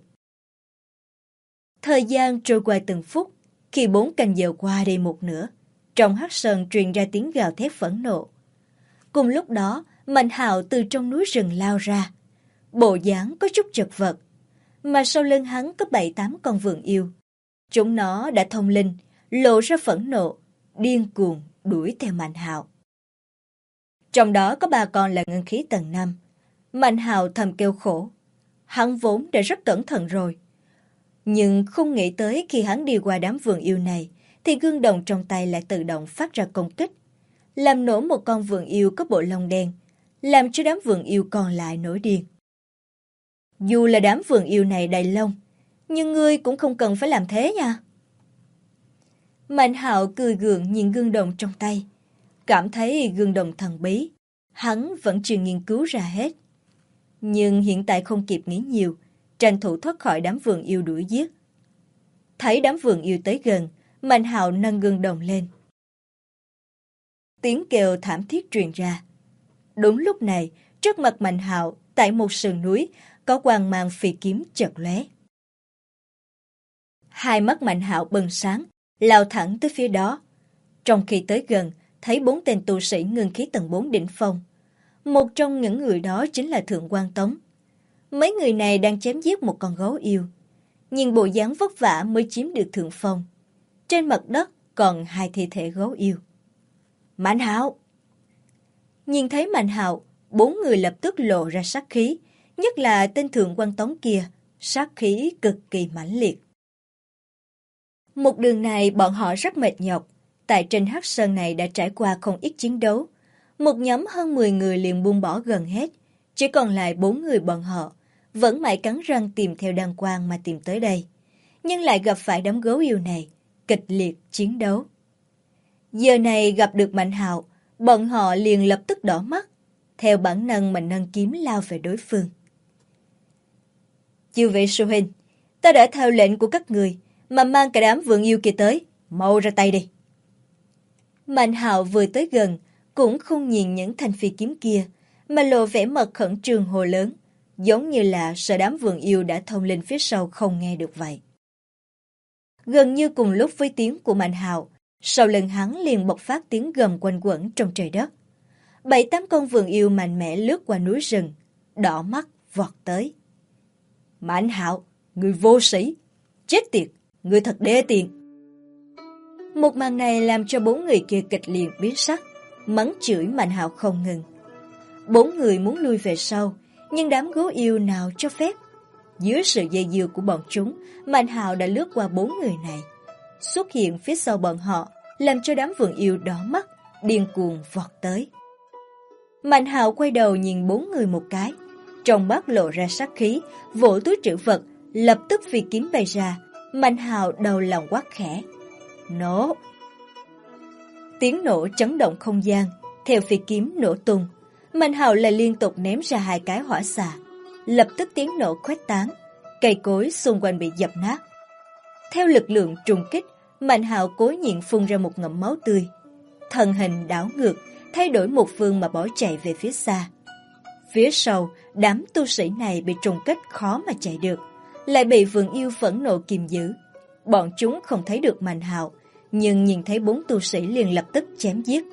[SPEAKER 1] Thời gian trôi qua từng phút, khi 4 canh giờ qua đi một nửa, trong hắc sơn truyền ra tiếng gào thét phẫn nộ. Cùng lúc đó, Mạnh Hạo từ trong núi rừng lao ra, bộ dáng có chút chật vật, mà sau lưng hắn có 7-8 con vượn yêu. Chúng nó đã thông linh, lộ ra phẫn nộ, điên cuồng đuổi theo Mạnh Hạo. Trong đó có 3 con là ngân khí tầng 5. Mạnh Hạo thầm kêu khổ. Hắn vốn đã rất cẩn thận rồi. Nhưng không nghĩ tới khi hắn đi qua đám vượn yêu này, thì gương đồng trong tay lại tự động phát ra công kích, làm nổ một con vượn yêu có bộ lông đen, làm cho đám vượn yêu còn lại nổi điên. Dù là đám vượn yêu này đầy lông, nhưng ngươi cũng không cần phải làm thế nha. Mạnh Hạo cười gượng nhìn gương đồng trong tay, cảm thấy gương đồng thần bí, hắn vẫn chưa nghiên cứu ra hết. Nhưng hiện tại không kịp nghĩ nhiều, tranh thủ thoát khỏi đám vượn yêu đuổi giết. Thấy đám vượn yêu tới gần, Mạnh Hạo nâng gương đồng lên. Tiếng kêu thảm thiết truyền ra. Đúng lúc này, trước mặt Mạnh Hạo, tại một sườn núi, có quang mang phi kiếm chợt lóe. Hai mắt Mạnh Hạo bừng sáng, lao thẳng tới phía đó. Trong khi tới gần, thấy 4 tên tu sĩ ngưng khí tầng 4 đỉnh phong. Một trong những người đó chính là Thượng Quan Tống. Mấy người này đang chém giết một con gấu yêu, nhưng bộ dáng vất vả mới chiếm được thượng phong. Trên mặt đất còn 2 thi thể gấu yêu. Mạnh Hạo! Nhìn thấy Mạnh Hạo, 4 người lập tức lộ ra sát khí, nhất là tên Thượng Quan Tống kia, sát khí cực kỳ mãnh liệt. Một đường này bọn họ rất mệt nhọc, tại trên hắc sơn này đã trải qua không ít chiến đấu. Một nhóm hơn 10 người liền buông bỏ gần hết, chỉ còn lại 4 người bọn họ, vẫn mãi cắn răng tìm theo đăng quang mà tìm tới đây. Nhưng lại gặp phải đám gấu yêu này, kịch liệt chiến đấu. Giờ này gặp được Mạnh Hạo, bọn họ liền lập tức đỏ mắt, theo bản năng mà nâng kiếm lao về đối phương. Chư vị sư huynh, ta đã theo lệnh của các người mà mang cả đám vượn yêu kia tới, mau ra tay đi. Mạnh Hạo vừa tới gần, cũng không nhìn những thanh phi kiếm kia, mà lộ vẻ mặt khẩn trương hồ lớn, giống như là sợ đám vượn yêu đã thông lên phía sau không nghe được vậy. Gần như cùng lúc với tiếng của Mạnh Hạo, sau lưng hắn liền bộc phát tiếng gầm quanh quẩn trong trời đất. 7-8 con vượn yêu mạnh mẽ lướt qua núi rừng, đỏ mắt vọt tới. Mạnh Hạo, người vô sĩ, chết tiệt, người thật đê tiện. Một màn này làm cho 4 người kia kịch liệt biến sắc, mắng chửi Mạnh Hạo không ngừng. 4 người muốn lui về sau, nhưng đám gấu yêu nào cho phép. Dưới sự dây dưa của bọn chúng, Mạnh Hạo đã lướt qua 4 người này, xuất hiện phía sau bọn họ, làm cho đám vượn yêu đỏ mắt, điên cuồng vọt tới. Mạnh Hạo quay đầu nhìn 4 người một cái, trong mắt lộ ra sát khí, vỗ túi trữ vật, lập tức phi kiếm bay ra. Mạnh Hạo đầu lòng quát khẽ: nổ! Tiếng nổ chấn động không gian, theo phi kiếm nổ tung. Mạnh Hạo lại liên tục ném ra 2 cái hỏa xà, lập tức tiếng nổ khuếch tán, cây cối xung quanh bị dập nát. Theo lực lượng trùng kích, Mạnh Hạo cố nhịn phun ra một ngụm máu tươi, thân hình đảo ngược, thay đổi một phương mà bỏ chạy về phía xa. Phía sau, đám tu sĩ này bị trùng kích khó mà chạy được, lại bị vượn yêu phẫn nộ kìm giữ. Bọn chúng không thấy được Mạnh Hạo, nhưng nhìn thấy 4 tu sĩ liền lập tức chém giết.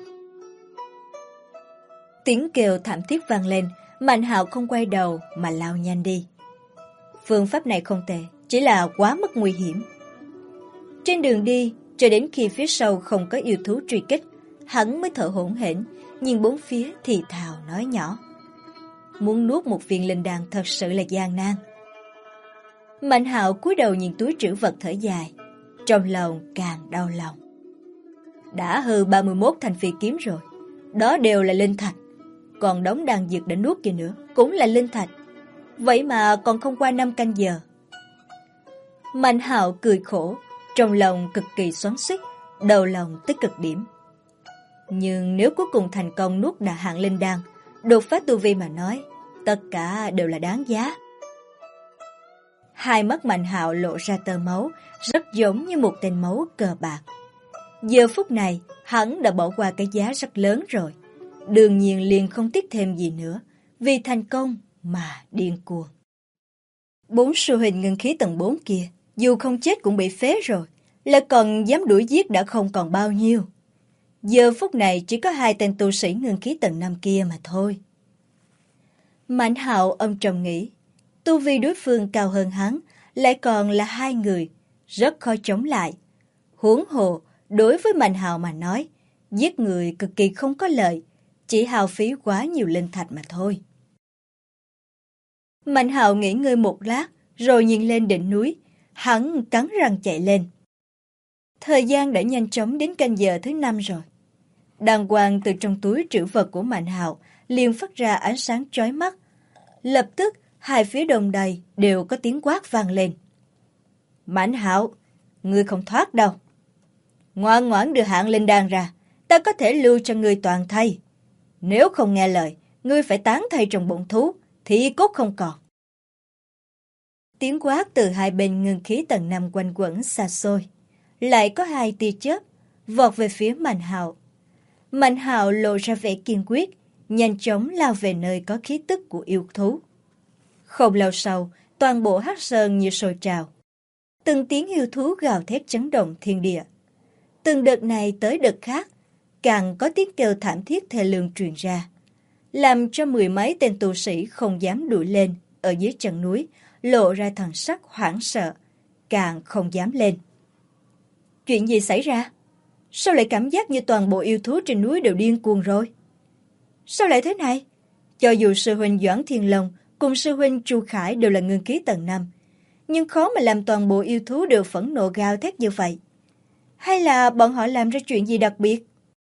[SPEAKER 1] Tiếng kêu thảm thiết vang lên, Mạnh Hạo không quay đầu mà lao nhanh đi. Phương pháp này không tệ, chỉ là quá mức nguy hiểm. Trên đường đi, cho đến khi phía sau không có yêu thú truy kích, hắn mới thở hổn hển, nhìn bốn phía thì thào nói nhỏ. Muốn nuốt một viên linh đan thật sự là gian nan. Mạnh Hạo cúi đầu nhìn túi trữ vật thở dài, trong lòng càng đau lòng. Đã hư 31 thanh phi kiếm rồi, đó đều là linh thạch. Còn đống đan dược đã nuốt kia nữa cũng là linh thạch. Vậy mà còn không qua 5 canh giờ. Mạnh Hạo cười khổ, trong lòng cực kỳ xoắn xuýt, đầu lòng tới cực điểm. Nhưng nếu cuối cùng thành công nuốt đà hạng linh đan, đột phá tu vi mà nói, tất cả đều là đáng giá. Hai mắt Mạnh Hạo lộ ra tơ máu, rất giống như một tên máu cờ bạc. Giờ phút này, hắn đã bỏ qua cái giá rất lớn rồi. Đương nhiên liền không tiếc thêm gì nữa, vì thành công mà điên cuồng. 4 sư huynh ngưng khí tầng 4 kia, dù không chết cũng bị phế rồi, lại còn dám đuổi giết đã không còn bao nhiêu. Giờ phút này chỉ có 2 tên tu sĩ ngưng khí tầng 5 kia mà thôi. Mạnh Hạo âm trầm nghĩ, tu vi đối phương cao hơn hắn, lại còn là 2 người, rất khó chống lại. Huống hồ, đối với Mạnh Hạo mà nói, giết người cực kỳ không có lợi, chỉ hao phí quá nhiều linh thạch mà thôi. Mạnh Hạo nghỉ ngơi một lát, rồi nhìn lên đỉnh núi, hắn cắn răng chạy lên. Thời gian đã nhanh chóng đến canh giờ thứ 5 rồi. Đàn quang từ trong túi trữ vật của Mạnh Hạo liền phát ra ánh sáng chói mắt. Lập tức, hai phía đồng đầy đều có tiếng quát vang lên. Mạnh Hạo, ngươi không thoát đâu. Ngoan ngoãn đưa hạng linh đan ra, ta có thể lưu cho ngươi toàn thây. Nếu không nghe lời, ngươi phải tán thây trong bụng thú, thì cốt không còn. Tiếng quát từ hai bên ngưng khí tầng 5 quanh quẩn xa xôi. Lại có 2 tia chớp vọt về phía Mạnh Hạo. Mạnh Hạo lộ ra vẻ kiên quyết, nhanh chóng lao về nơi có khí tức của yêu thú. Không lâu sau, toàn bộ Hắc Sơn như sôi trào. Từng tiếng yêu thú gào thét chấn động thiên địa. Từng đợt này tới đợt khác, càng có tiếng kêu thảm thiết thê lương truyền ra, làm cho 10 mấy tên tu sĩ không dám đuổi lên ở dưới chân núi, lộ ra thần sắc hoảng sợ, càng không dám lên. Chuyện gì xảy ra? Sao lại cảm giác như toàn bộ yêu thú trên núi đều điên cuồng rồi? Sao lại thế này? Cho dù sư huynh Doãn Thiên Long cùng sư huynh Chu Khải đều là ngưng khí tầng 5, nhưng khó mà làm toàn bộ yêu thú đều phẫn nộ gào thét như vậy. Hay là bọn họ làm ra chuyện gì đặc biệt?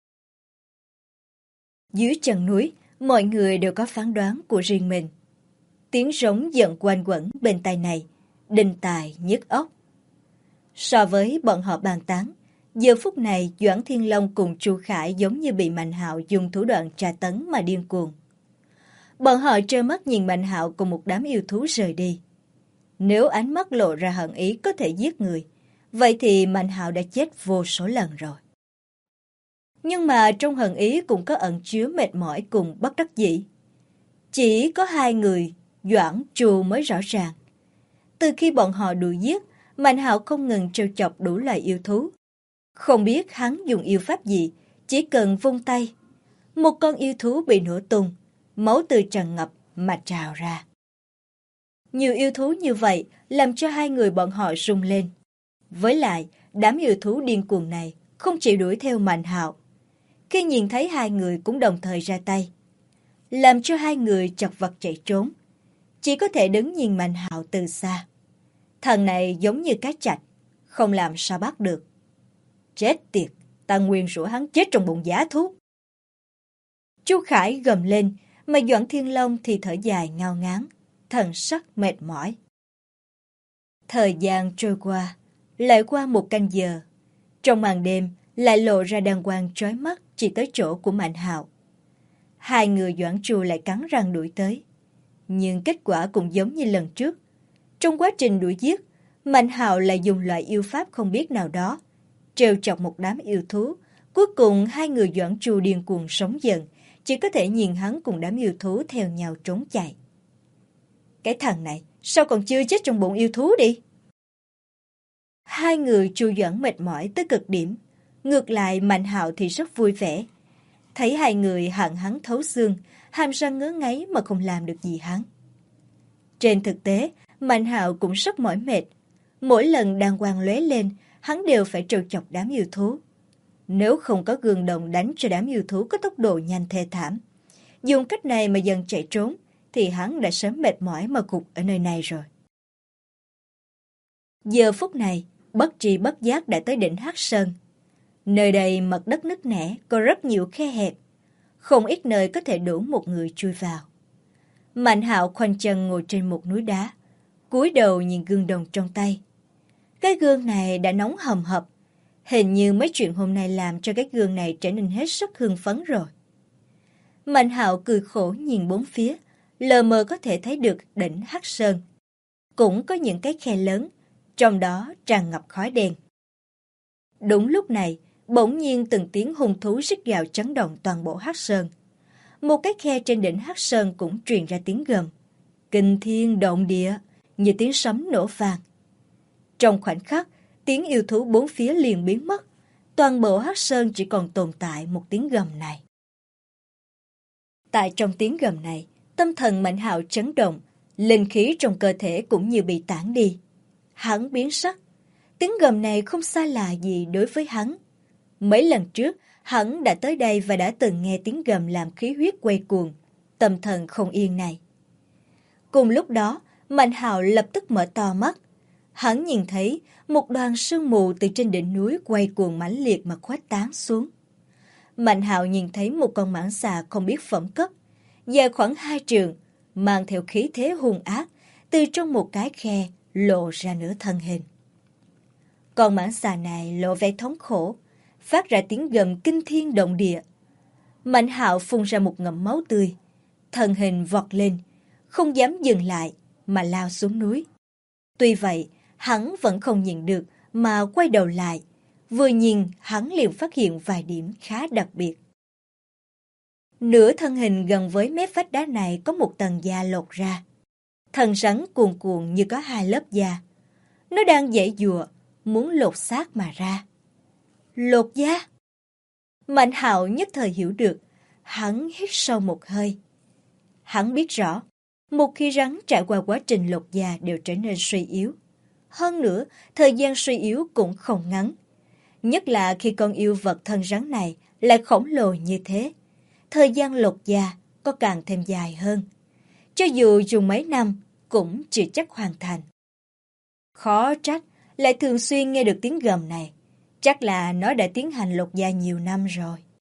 [SPEAKER 1] Dưới chân núi, mọi người đều có phán đoán của riêng mình. Tiếng rống giận quanh quẩn bên tai này, đinh tai nhức óc. So với bọn họ bàn tán, giờ phút này Doãn Thiên Long cùng Chu Khải giống như bị Mạnh Hạo dùng thủ đoạn tra tấn mà điên cuồng. Bọn họ trơ mắt nhìn Mạnh Hạo cùng một đám yêu thú rời đi. Nếu ánh mắt lộ ra hận ý có thể giết người, vậy thì Mạnh Hạo đã chết vô số lần rồi. Nhưng mà trong hận ý cũng có ẩn chứa mệt mỏi cùng bất đắc dĩ. Chỉ có 2 người, Doãn, Chu mới rõ ràng. Từ khi bọn họ đuổi giết, Mạnh Hạo không ngừng trêu chọc đủ loại yêu thú. Không biết hắn dùng yêu pháp gì, chỉ cần vung tay. Một con yêu thú bị nổ tung, máu tươi tràn ngập mà trào ra. Nhiều yêu thú như vậy làm cho 2 người bọn họ rung lên. Với lại, đám yêu thú điên cuồng này không chịu đuổi theo Mạnh Hạo. Khi nhìn thấy 2 người cũng đồng thời ra tay, làm cho 2 người chật vật chạy trốn. Chỉ có thể đứng nhìn Mạnh Hạo từ xa. Thằng này giống như cá chạch, không làm sao bắt được. Chết tiệt, ta nguyên rủa hắn chết trong bụng dã thú. Chu Khải gầm lên, mà Doãn Thiên Long thì thở dài ngao ngán, thần sắc mệt mỏi. Thời gian trôi qua, lại qua 1 canh giờ. Trong màn đêm lại lộ ra đàn quang chói mắt chỉ tới chỗ của Mạnh Hạo. 2 người Doãn Chu lại cắn răng đuổi tới. Nhưng kết quả cũng giống như lần trước. Trong quá trình đuổi giết, Mạnh Hạo lại dùng loại yêu pháp không biết nào đó, trêu chọc một đám yêu thú. Cuối cùng 2 người Doãn Chu điên cuồng sống dần, chỉ có thể nhìn hắn cùng đám yêu thú theo nhau trốn chạy. Cái thằng này sao còn chưa chết trong bụng yêu thú đi? 2 người Chu Doãn mệt mỏi tới cực điểm, Ngược lại Mạnh Hạo thì rất vui vẻ. Thấy hai người hận hắn thấu xương, hàm răng ngứa ngáy mà không làm được gì hắn. Trên thực tế, Mạnh Hạo cũng rất mỏi mệt. Mỗi lần đàng quang lóe lên, hắn đều phải trêu chọc đám yêu thú. Nếu không có gương đồng đánh cho đám yêu thú có tốc độ nhanh thê thảm, dùng cách này mà dần chạy trốn, thì hắn đã sớm mệt mỏi mà gục ở nơi này rồi. Giờ phút này, bất tri bất giác đã tới đỉnh Hắc Sơn. Nơi đây mặt đất nứt nẻ, có rất nhiều khe hẹp, không ít nơi có thể đủ một người chui vào. Mạnh Hạo khoanh chân ngồi trên một núi đá, cúi đầu nhìn gương đồng trong tay. Cái gương này đã nóng hầm hập, hình như mấy chuyện hôm nay làm cho cái gương này trở nên hết sức hưng phấn rồi. Mạnh Hạo cười khổ nhìn bốn phía, lờ mờ có thể thấy được đỉnh Hắc Sơn. Cũng có những cái khe lớn, trong đó tràn ngập khói đen. Đúng lúc này, bỗng nhiên từng tiếng hung thú rít gào chấn động toàn bộ Hắc Sơn. Một cái khe trên đỉnh Hắc Sơn cũng truyền ra tiếng gầm, kinh thiên động địa, như tiếng sấm nổ vang. Trong khoảnh khắc, tiếng yêu thú bốn phía liền biến mất, toàn bộ Hắc Sơn chỉ còn tồn tại một tiếng gầm này. Tại trong tiếng gầm này, tâm thần Mạnh Hạo chấn động, linh khí trong cơ thể cũng như bị tản đi. Hắn biến sắc, tiếng gầm này không xa lạ gì đối với hắn. Mấy lần trước, hắn đã tới đây và đã từng nghe tiếng gầm làm khí huyết quay cuồng, tâm thần không yên này. Cùng lúc đó, Mạnh Hạo lập tức mở to mắt. Hắn nhìn thấy một đoàn sương mù từ trên đỉnh núi quay cuồng mãnh liệt mà khuếch tán xuống. Mạnh Hạo nhìn thấy một con mãng xà không biết phẩm cấp, dài khoảng 2 trượng, mang theo khí thế hung ác, từ trong một cái khe lộ ra nửa thân hình. Con mãng xà này lộ vẻ thống khổ, phát ra tiếng gầm kinh thiên động địa. Mạnh Hạo phun ra một ngụm máu tươi, thân hình vọt lên, không dám dừng lại mà lao xuống núi. Tuy vậy, hắn vẫn không nhìn được mà quay đầu lại. Vừa nhìn, hắn liền phát hiện vài điểm khá đặc biệt. Nửa thân hình gần với mép vách đá này có một tầng da lột ra. Thân rắn cuồn cuộn như có 2 lớp da. Nó đang giãy giụa, muốn lột xác mà ra. Lột da? Mạnh Hạo nhất thời hiểu được, hắn hít sâu một hơi. Hắn biết rõ, một khi rắn trải qua quá trình lột da đều trở nên suy yếu. Hơn nữa, thời gian suy yếu cũng không ngắn. Nhất là khi con yêu vật thân rắn này lại khổng lồ như thế, thời gian lột da có càng thêm dài hơn. Cho dù dùng mấy năm cũng chưa chắc hoàn thành. Khó trách lại thường xuyên nghe được tiếng gầm này. Chắc là nó đã tiến hành lột da nhiều năm rồi.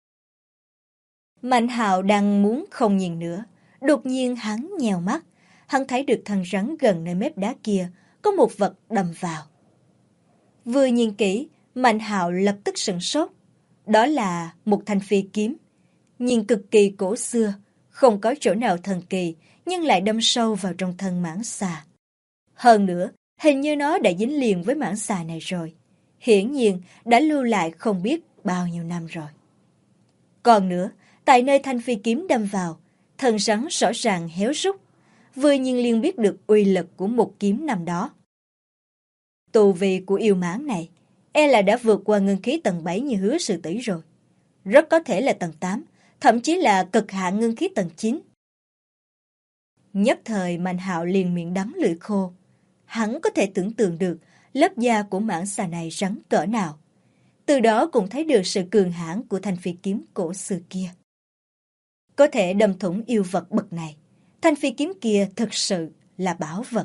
[SPEAKER 1] Mạnh Hạo đang muốn không nhìn nữa. Đột nhiên hắn nhèo mắt. Hắn thấy được thân rắn gần nơi mép đá kia có một vật đâm vào. Vừa nhìn kỹ, Mạnh Hạo lập tức sửng sốt. Đó là một thanh phi kiếm. Nhìn cực kỳ cổ xưa, không có chỗ nào thần kỳ, nhưng lại đâm sâu vào trong thân mãng xà. Hơn nữa, hình như nó đã dính liền với mãng xà này rồi. Hiển nhiên đã lưu lại không biết bao nhiêu năm rồi. Còn nữa, tại nơi thanh phi kiếm đâm vào, thân rắn rõ ràng héo rút, vừa nhìn liền biết được uy lực của một kiếm năm đó. Tu vi của yêu mãng này e là đã vượt qua ngưng khí tầng 7 như Hứa Sư Tỷ rồi. Rất có thể là tầng 8, thậm chí là cực hạn ngưng khí tầng 9. Nhất thời Mạnh Hạo liền miệng đắng lưỡi khô. Hắn có thể tưởng tượng được lớp da của mãng xà này rắn cỡ nào. Từ đó cũng thấy được sự cường hãn của thanh phi kiếm cổ xưa kia. Có thể đâm thủng yêu vật bậc này, thanh phi kiếm kia thực sự là bảo vật.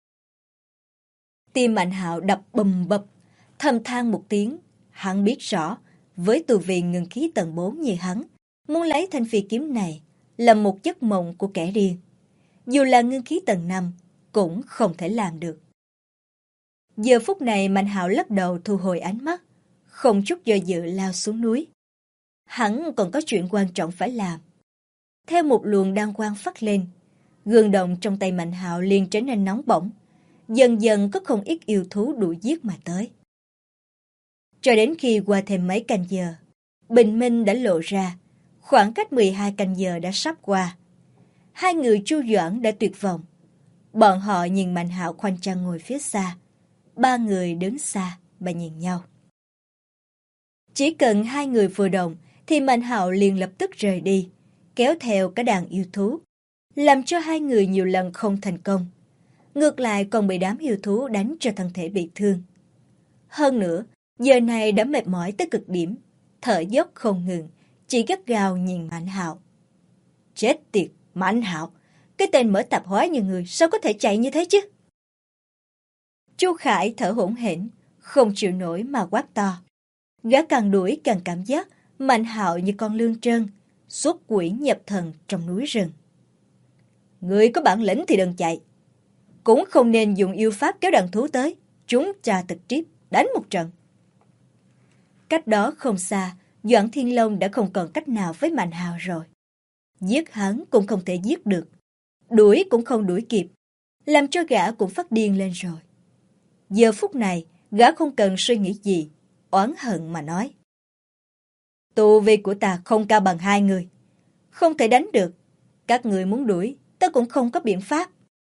[SPEAKER 1] Tim Mạnh Hạo đập bầm bập, thầm than một tiếng. Hắn biết rõ, với tu vi ngưng khí tầng 4 như hắn, muốn lấy thanh phi kiếm này là một giấc mộng của kẻ điên. Dù là ngưng khí tầng 5, cũng không thể làm được. Giờ phút này Mạnh Hạo lắc đầu thu hồi ánh mắt, không chút do dự lao xuống núi. Hắn còn có chuyện quan trọng phải làm. Theo một luồng đan quang phát lên, gương đồng trong tay Mạnh Hạo liền trở nên nóng bỏng. Dần dần có không ít yêu thú đuổi giết mà tới. Cho đến khi qua thêm mấy canh giờ, bình minh đã lộ ra, khoảng cách 12 canh giờ đã sắp qua. Hai người Chu Doãn đã tuyệt vọng. Bọn họ nhìn Mạnh Hạo khoanh chân ngồi phía xa. Ba người đứng xa và nhìn nhau. Chỉ cần hai người vừa động thì Mạnh Hạo liền lập tức rời đi, kéo theo cả đàn yêu thú, làm cho hai người nhiều lần không thành công. Ngược lại còn bị đám yêu thú đánh cho thân thể bị thương. Hơn nữa, giờ này đã mệt mỏi tới cực điểm, thở dốc không ngừng, chỉ gắt gao nhìn Mạnh Hạo. Chết tiệt, Mạnh Hạo, cái tên mở tạp hóa như người sao có thể chạy như thế chứ? Chu Khải thở hổn hển, không chịu nổi mà quát to. Gã càng đuổi càng cảm giác Mạnh Hạo như con lươn trơn, xuất quỷ nhập thần trong núi rừng. Người có bản lĩnh thì đừng chạy. Cũng không nên dùng yêu pháp kéo đàn thú tới, chúng tra thực triếp, đánh một trận. Cách đó không xa, Doãn Thiên Long đã không còn cách nào với Mạnh Hạo rồi. Giết hắn cũng không thể giết được, đuổi cũng không đuổi kịp, làm cho gã cũng phát điên lên rồi. Giờ phút này, gã không cần suy nghĩ gì, oán hận mà nói. Tu vi của ta không cao bằng hai người, không thể đánh được. Các người muốn đuổi, ta cũng không có biện pháp.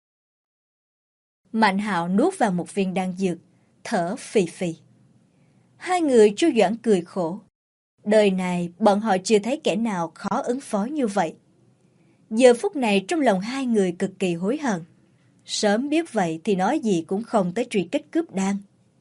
[SPEAKER 1] Mạnh Hạo nuốt vào một viên đan dược, thở phì phì. Hai người Chu Doãn cười khổ. Đời này bọn họ chưa thấy kẻ nào khó ứng phó như vậy. Giờ phút này trong lòng hai người cực kỳ hối hận. Sớm biết vậy thì nói gì cũng không tới truy kích cướp đan.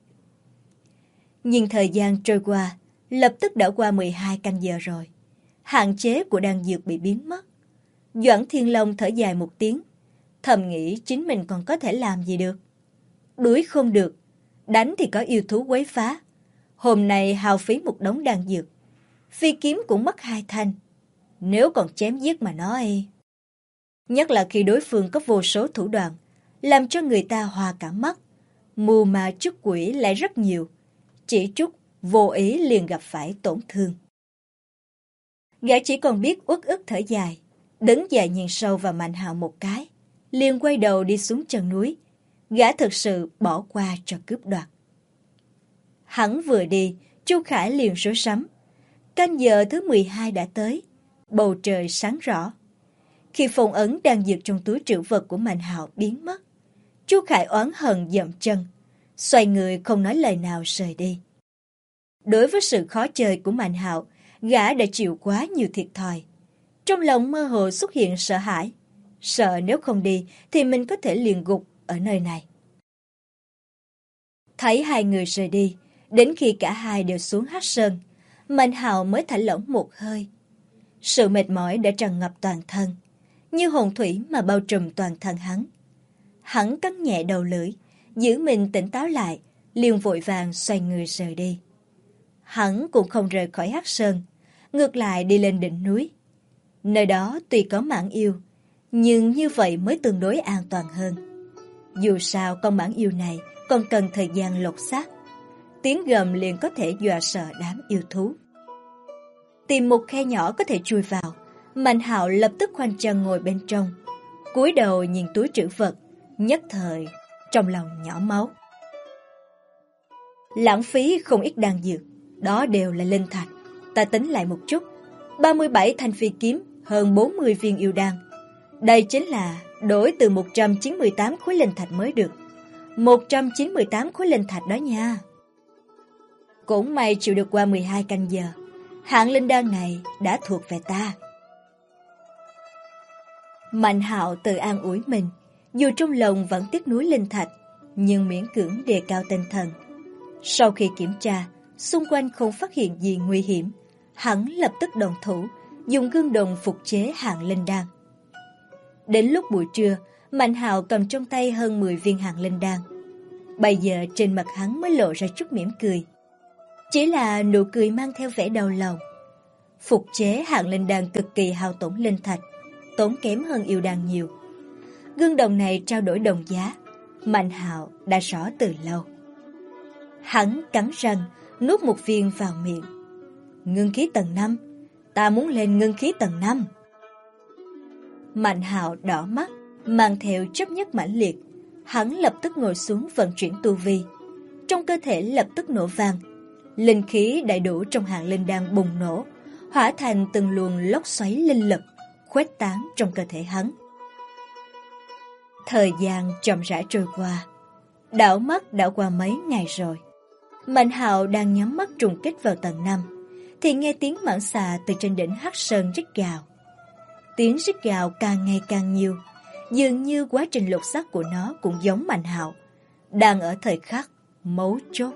[SPEAKER 1] Nhưng thời gian trôi qua, lập tức đã qua 12 canh giờ rồi. Hạn chế của đan dược bị biến mất. Doãn Thiên Long thở dài một tiếng, thầm nghĩ chính mình còn có thể làm gì được. Đuổi không được, đánh thì có yêu thú quấy phá. Hôm nay hao phí một đống đan dược, phi kiếm cũng mất 2 thanh. Nếu còn chém giết mà nói... Nhất là khi đối phương có vô số thủ đoạn, làm cho người ta hoa cả mắt. Mù mà chút quỷ lại rất nhiều, chỉ chút vô ý liền gặp phải tổn thương. Gã chỉ còn biết uất ức thở dài, đứng dậy nhìn sâu vào Mạnh Hạo một cái, liền quay đầu đi xuống chân núi. Gã thực sự bỏ qua cho cướp đoạt. Hắn vừa đi, Chu Khải liền rối rắm. Canh giờ thứ 12 đã tới, bầu trời sáng rõ. Khi phong ấn đang dược trong túi trữ vật của Mạnh Hạo biến mất, Chu Khải oán hận dậm chân, xoay người không nói lời nào rời đi. Đối với sự khó chơi của Mạnh Hạo, gã đã chịu quá nhiều thiệt thòi. Trong lòng mơ hồ xuất hiện sợ hãi, sợ nếu không đi thì mình có thể liền gục ở nơi này. Thấy hai người rời đi, đến khi cả hai đều xuống Hắc Sơn, Mạnh Hạo mới thả lỏng một hơi. Sự mệt mỏi đã tràn ngập toàn thân, như hồn thủy mà bao trùm toàn thân hắn. Hắn cắn nhẹ đầu lưỡi, giữ mình tỉnh táo lại, liền vội vàng xoay người rời đi. Hắn cũng không rời khỏi Hắc Sơn, ngược lại đi lên đỉnh núi. Nơi đó tuy có mãng yêu, nhưng như vậy mới tương đối an toàn hơn. Dù sao con mãng yêu này còn cần thời gian lột xác, tiếng gầm liền có thể dọa sợ đám yêu thú. Tìm một khe nhỏ có thể chui vào, Mạnh Hạo lập tức khoanh chân ngồi bên trong, cúi đầu nhìn túi trữ vật, nhất thời trong lòng nhỏ máu. Lãng phí không ít đan dược, đó đều là linh thạch. Ta tính lại một chút, 37 thanh phi kiếm, hơn 40 viên yêu đan. Đây chính là đổi từ 198 khối linh thạch mới được. 198 khối linh thạch đó nha. Cũng may chịu được qua 12 canh giờ, hạng linh đan này đã thuộc về ta. Mạnh Hạo tự an ủi mình, dù trong lòng vẫn tiếc nuối linh thạch, nhưng miễn cưỡng đề cao tinh thần. Sau khi kiểm tra, xung quanh không phát hiện gì nguy hiểm, hắn lập tức động thủ, dùng gương đồng phục chế hạng linh đan. Đến lúc buổi trưa, Mạnh Hạo cầm trong tay hơn 10 viên hạng linh đan. Bây giờ trên mặt hắn mới lộ ra chút mỉm cười. Chỉ là nụ cười mang theo vẻ đau lòng. Phục chế hạng linh đan cực kỳ hao tổn linh thạch, tốn kém hơn yêu đan nhiều. Gương đồng này trao đổi đồng giá, Mạnh Hạo đã rõ từ lâu. Hắn cắn răng, nuốt một viên vào miệng. Ngưng khí tầng 5, ta muốn lên ngưng khí tầng 5. Mạnh Hạo đỏ mắt, mang theo chấp nhất mãnh liệt. Hắn lập tức ngồi xuống vận chuyển tu vi. Trong cơ thể lập tức nổ vang. Linh khí đầy đủ trong hạng linh đan bùng nổ, hóa thành từng luồng lốc xoáy linh lực, khuếch tán trong cơ thể hắn. Thời gian chậm rãi trôi qua, đảo mắt đã qua mấy ngày rồi. Mạnh Hạo đang nhắm mắt trùng kích vào tầng 5, thì nghe tiếng mãng xà từ trên đỉnh Hắc Sơn rít gào. Tiếng rít gào càng ngày càng nhiều, dường như quá trình lột xác của nó cũng giống Mạnh Hạo, đang ở thời khắc mấu chốt.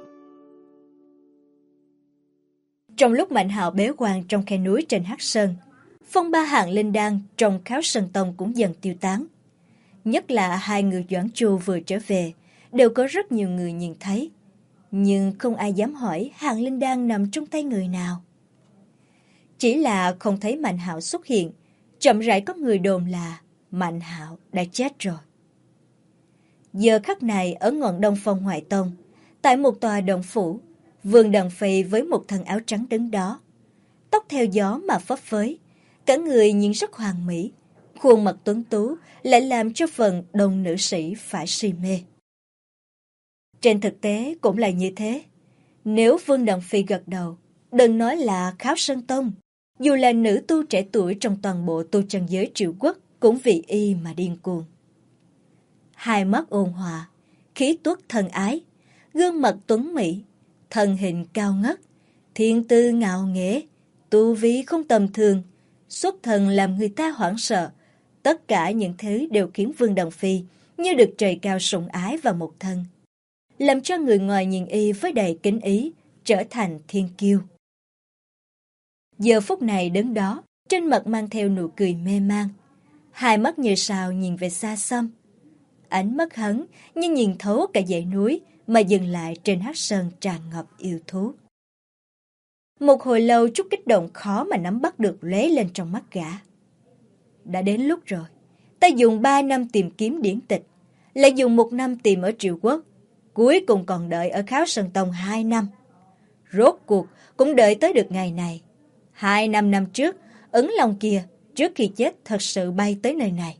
[SPEAKER 1] Trong lúc Mạnh Hạo bế quan trong khe núi trên Hắc Sơn, phong ba hạng linh đan trong Kháo Sơn Tông cũng dần tiêu tán. Nhất là hai người Doãn Chu vừa trở về, đều có rất nhiều người nhìn thấy. Nhưng không ai dám hỏi hạng linh đan nằm trong tay người nào. Chỉ là không thấy Mạnh Hạo xuất hiện, chậm rãi có người đồn là Mạnh Hạo đã chết rồi. Giờ khắc này ở ngọn Đông Phong Ngoại Tông, tại một tòa động phủ, Vương Đằng Phi với một thân áo trắng đứng đó. Tóc theo gió mà phấp phới, cả người nhìn rất hoàn mỹ, khuôn mặt tuấn tú lại làm cho phần đông nữ sĩ phải si mê. Trên thực tế cũng là như thế. Nếu Vương Đằng Phi gật đầu, đừng nói là Kháo Sơn Tông, dù là nữ tu trẻ tuổi trong toàn bộ tu chân giới Triệu Quốc cũng vì y mà điên cuồng. Hai mắt ôn hòa, khí tuất thân ái, gương mặt tuấn mỹ, thân hình cao ngất, thiên tư ngạo nghễ, tu vi không tầm thường, xuất thân làm người ta hoảng sợ. Tất cả những thứ đều khiến Vương Đằng Phi như được trời cao sủng ái vào một thân, làm cho người ngoài nhìn y với đầy kính ý, trở thành thiên kiêu. Giờ phút này đứng đó, trên mặt mang theo nụ cười mê man, hai mắt như sao nhìn về xa xăm. Ánh mắt hắn như nhìn thấu cả dãy núi mà dừng lại trên Hắc Sơn tràn ngập yêu thú. Một hồi lâu chút kích động khó mà nắm bắt được lóe lên trong mắt gã. Đã đến lúc rồi, ta dùng 3 năm tìm kiếm điển tịch, lại dùng 1 năm tìm ở Triệu Quốc, cuối cùng còn đợi ở Kháo Sơn Tông 2 năm. Rốt cuộc cũng đợi tới được ngày này. 2-5 năm trước, Ứng Long kia trước khi chết thật sự bay tới nơi này.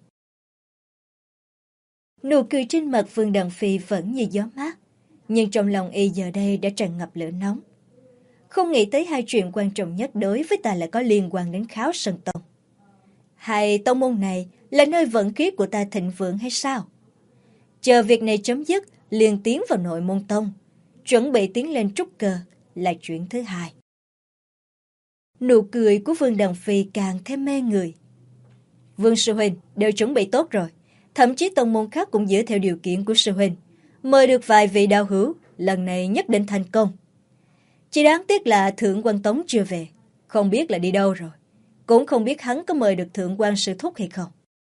[SPEAKER 1] Nụ cười trên mặt Vương Đằng Phi vẫn như gió mát, nhưng trong lòng y giờ đây đã tràn ngập lửa nóng. Không nghĩ tới hai chuyện quan trọng nhất đối với ta lại có liên quan đến Kháo Sơn Tông. Hay tông môn này là nơi vận khí của ta thịnh vượng hay sao? Chờ việc này chấm dứt, liền tiến vào nội môn tông, chuẩn bị tiến lên trúc cơ là chuyện thứ hai. Nụ cười của Vương Đằng Phi càng thêm mê người. Vương sư huynh đều chuẩn bị tốt rồi, thậm chí tông môn khác cũng dựa theo điều kiện của sư huynh, mời được vài vị đạo hữu, lần này nhất định thành công. Chỉ đáng tiếc là Thượng Quan Tống chưa về, không biết là đi đâu rồi, cũng không biết hắn có mời được Thượng Quan sư thúc hay không.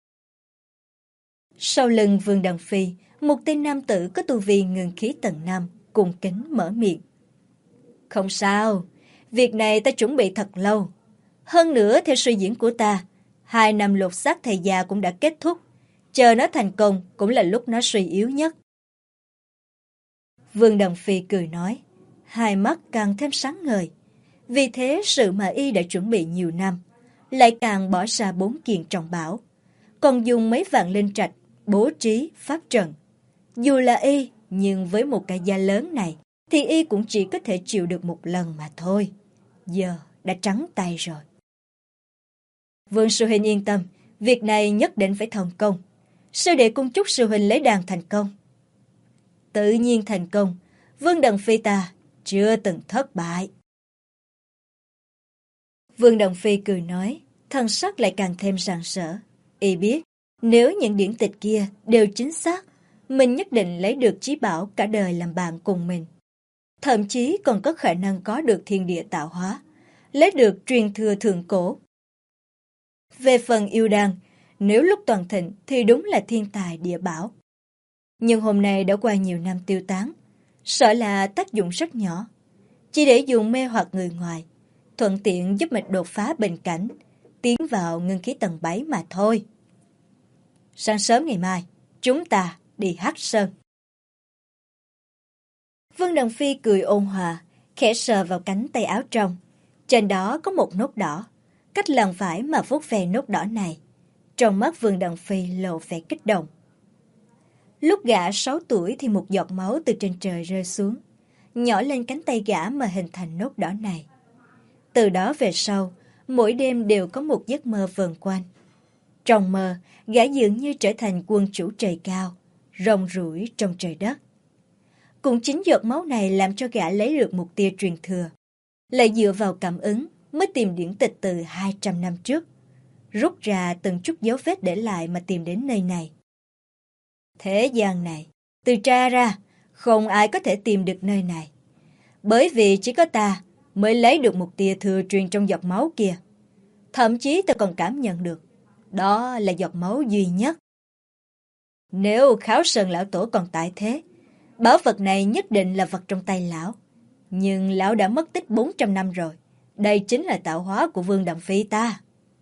[SPEAKER 1] Sau lưng Vương Đằng Phi, một tên nam tử có tu vi ngưng khí tầng 5 cung kính mở miệng. Không sao, việc này ta chuẩn bị thật lâu. Hơn nữa theo suy diễn của ta, 2 năm lột xác thầy già cũng đã kết thúc, chờ nó thành công cũng là lúc nó suy yếu nhất. Vương Đằng Phi cười nói, hai mắt càng thêm sáng ngời. Vì thế sự mà y đã chuẩn bị nhiều năm, lại càng bỏ ra 4 kiện trọng bảo, còn dùng mấy vạn linh trạch bố trí pháp trận. Dù là y, nhưng với một cái giá lớn này, thì y cũng chỉ có thể chịu được một lần mà thôi. Giờ đã trắng tay rồi. Vương sư huynh yên tâm, việc này nhất định phải thành công. Sư đệ cung chúc sư huynh lấy đàn thành công. Tự nhiên thành công, Vương Đằng Phi ta chưa từng thất bại. Vương Đằng Phi cười nói, thân sắc lại càng thêm rạng rỡ. Y biết, nếu những điển tịch kia đều chính xác, mình nhất định lấy được chí bảo cả đời làm bạn cùng mình. Thậm chí còn có khả năng có được thiên địa tạo hóa, lấy được truyền thừa thượng cổ. Về phần yêu đan, nếu lúc toàn thịnh thì đúng là thiên tài địa bảo. Nhưng hôm nay đã qua nhiều năm tiêu tán, sợ là tác dụng rất nhỏ, chỉ để dùng mê hoặc người ngoài, thuận tiện giúp mình đột phá bình cảnh, tiến vào ngưng khí tầng 7 mà thôi. Sáng sớm ngày mai, chúng ta đi Hắc Sơn. Vương Đằng Phi cười ôn hòa, khẽ sờ vào cánh tay áo trong. Trên đó có một nốt đỏ, cách lần phải mà vuốt ve nốt đỏ này. Trong mắt Vương Đằng Phi lộ vẻ kích động. Lúc gã 6 tuổi thì một giọt máu từ trên trời rơi xuống, nhỏ lên cánh tay gã mà hình thành nốt đỏ này. Từ đó về sau, mỗi đêm đều có một giấc mơ vờn quanh. Trong mơ, gã dường như trở thành quân chủ trời cao, rong ruổi trong trời đất. Cũng chính giọt máu này làm cho gã lấy được một tia truyền thừa. Lại dựa vào cảm ứng mới tìm điển tịch từ 200 năm trước. Rút ra từng chút dấu vết để lại mà tìm đến nơi này. Thế gian này, từ tra ra, không ai có thể tìm được nơi này. Bởi vì chỉ có ta mới lấy được một tia thừa truyền trong giọt máu kia. Thậm chí ta còn cảm nhận được, đó là giọt máu duy nhất. Nếu Kháo Sơn lão tổ còn tại thế, bảo vật này nhất định là vật trong tay lão. Nhưng lão đã mất tích 400 năm rồi. Đây chính là tạo hóa của Vương Đặng Phi ta.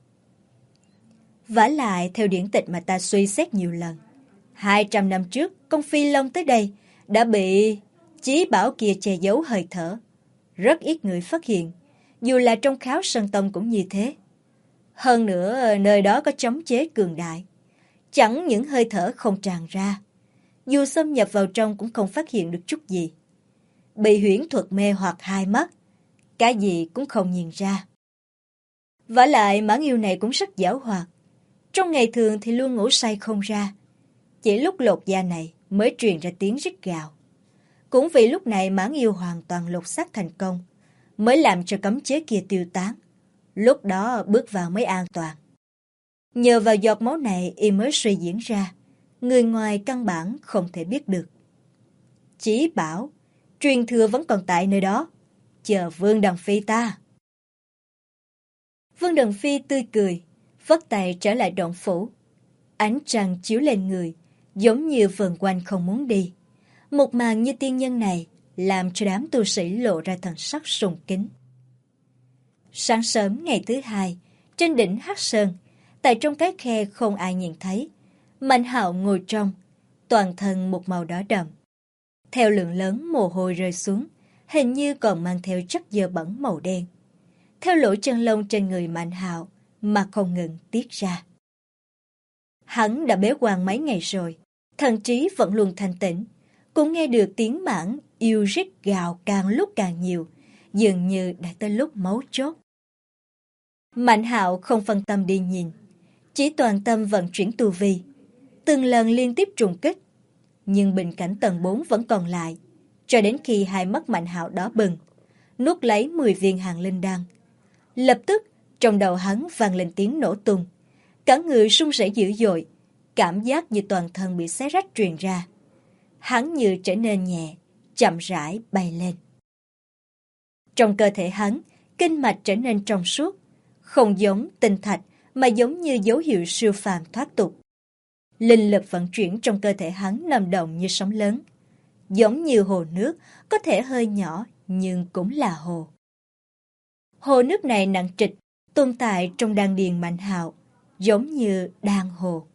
[SPEAKER 1] Vả lại theo điển tịch mà ta suy xét nhiều lần, 200 năm trước con Phi Long tới đây đã bị chí bảo kia che giấu hơi thở. Rất ít người phát hiện, dù là trong Kháo Sơn Tông cũng như thế. Hơn nữa nơi đó có chống chế cường đại, chẳng những hơi thở không tràn ra, dù xâm nhập vào trong cũng không phát hiện được chút gì. Bị huyễn thuật mê hoặc hai mắt, cái gì cũng không nhìn ra. Vả lại mãn yêu này cũng rất giảo hoạt. Trong ngày thường thì luôn ngủ say không ra. Chỉ lúc lột da này mới truyền ra tiếng rít gào. Cũng vì lúc này mãn yêu hoàn toàn lột xác thành công, mới làm cho cấm chế kia tiêu tán. Lúc đó bước vào mới an toàn. Nhờ vào giọt máu này y mới suy diễn ra, người ngoài căn bản không thể biết được. Chỉ bảo, truyền thừa vẫn còn tại nơi đó, chờ Vương Đằng Phi ta. Vương Đằng Phi tươi cười, vất tay trở lại động phủ. Ánh trăng chiếu lên người, giống như vần quanh không muốn đi. Một màn như tiên nhân này làm cho đám tu sĩ lộ ra thần sắc sùng kính. Sáng sớm ngày thứ hai, trên đỉnh Hắc Sơn, tại trong cái khe không ai nhìn thấy, Mạnh Hạo ngồi trong, toàn thân một màu đỏ đậm. Theo lượng lớn mồ hôi rơi xuống, hình như còn mang theo chất dơ bẩn màu đen. Theo lỗ chân lông trên người Mạnh Hạo mà không ngừng tiết ra. Hắn đã bế quan mấy ngày rồi, thần trí vẫn luôn thanh tĩnh, cũng nghe được tiếng mãng yêu rít gào càng lúc càng nhiều, dường như đã tới lúc máu chốt. Mạnh Hạo không phân tâm đi nhìn, chỉ toàn tâm vận chuyển tu vi, từng lần liên tiếp trùng kích, nhưng bình cảnh tầng 4 vẫn còn lại, cho đến khi hai mắt Mạnh Hạo đỏ bừng, nuốt lấy 10 viên hàng linh đan. Lập tức, trong đầu hắn vang lên tiếng nổ tung, cả người run rẩy dữ dội, cảm giác như toàn thân bị xé rách truyền ra. Hắn như trở nên nhẹ, chậm rãi bay lên. Trong cơ thể hắn, kinh mạch trở nên trong suốt, không giống tinh thạch mà giống như dấu hiệu siêu phàm thoát tục. Linh lực vận chuyển trong cơ thể hắn nằm động như sóng lớn, giống như hồ nước, có thể hơi nhỏ nhưng cũng là hồ. Hồ nước này nặng trịch, tồn tại trong đan điền Mạnh Hạo, giống như đan hồ.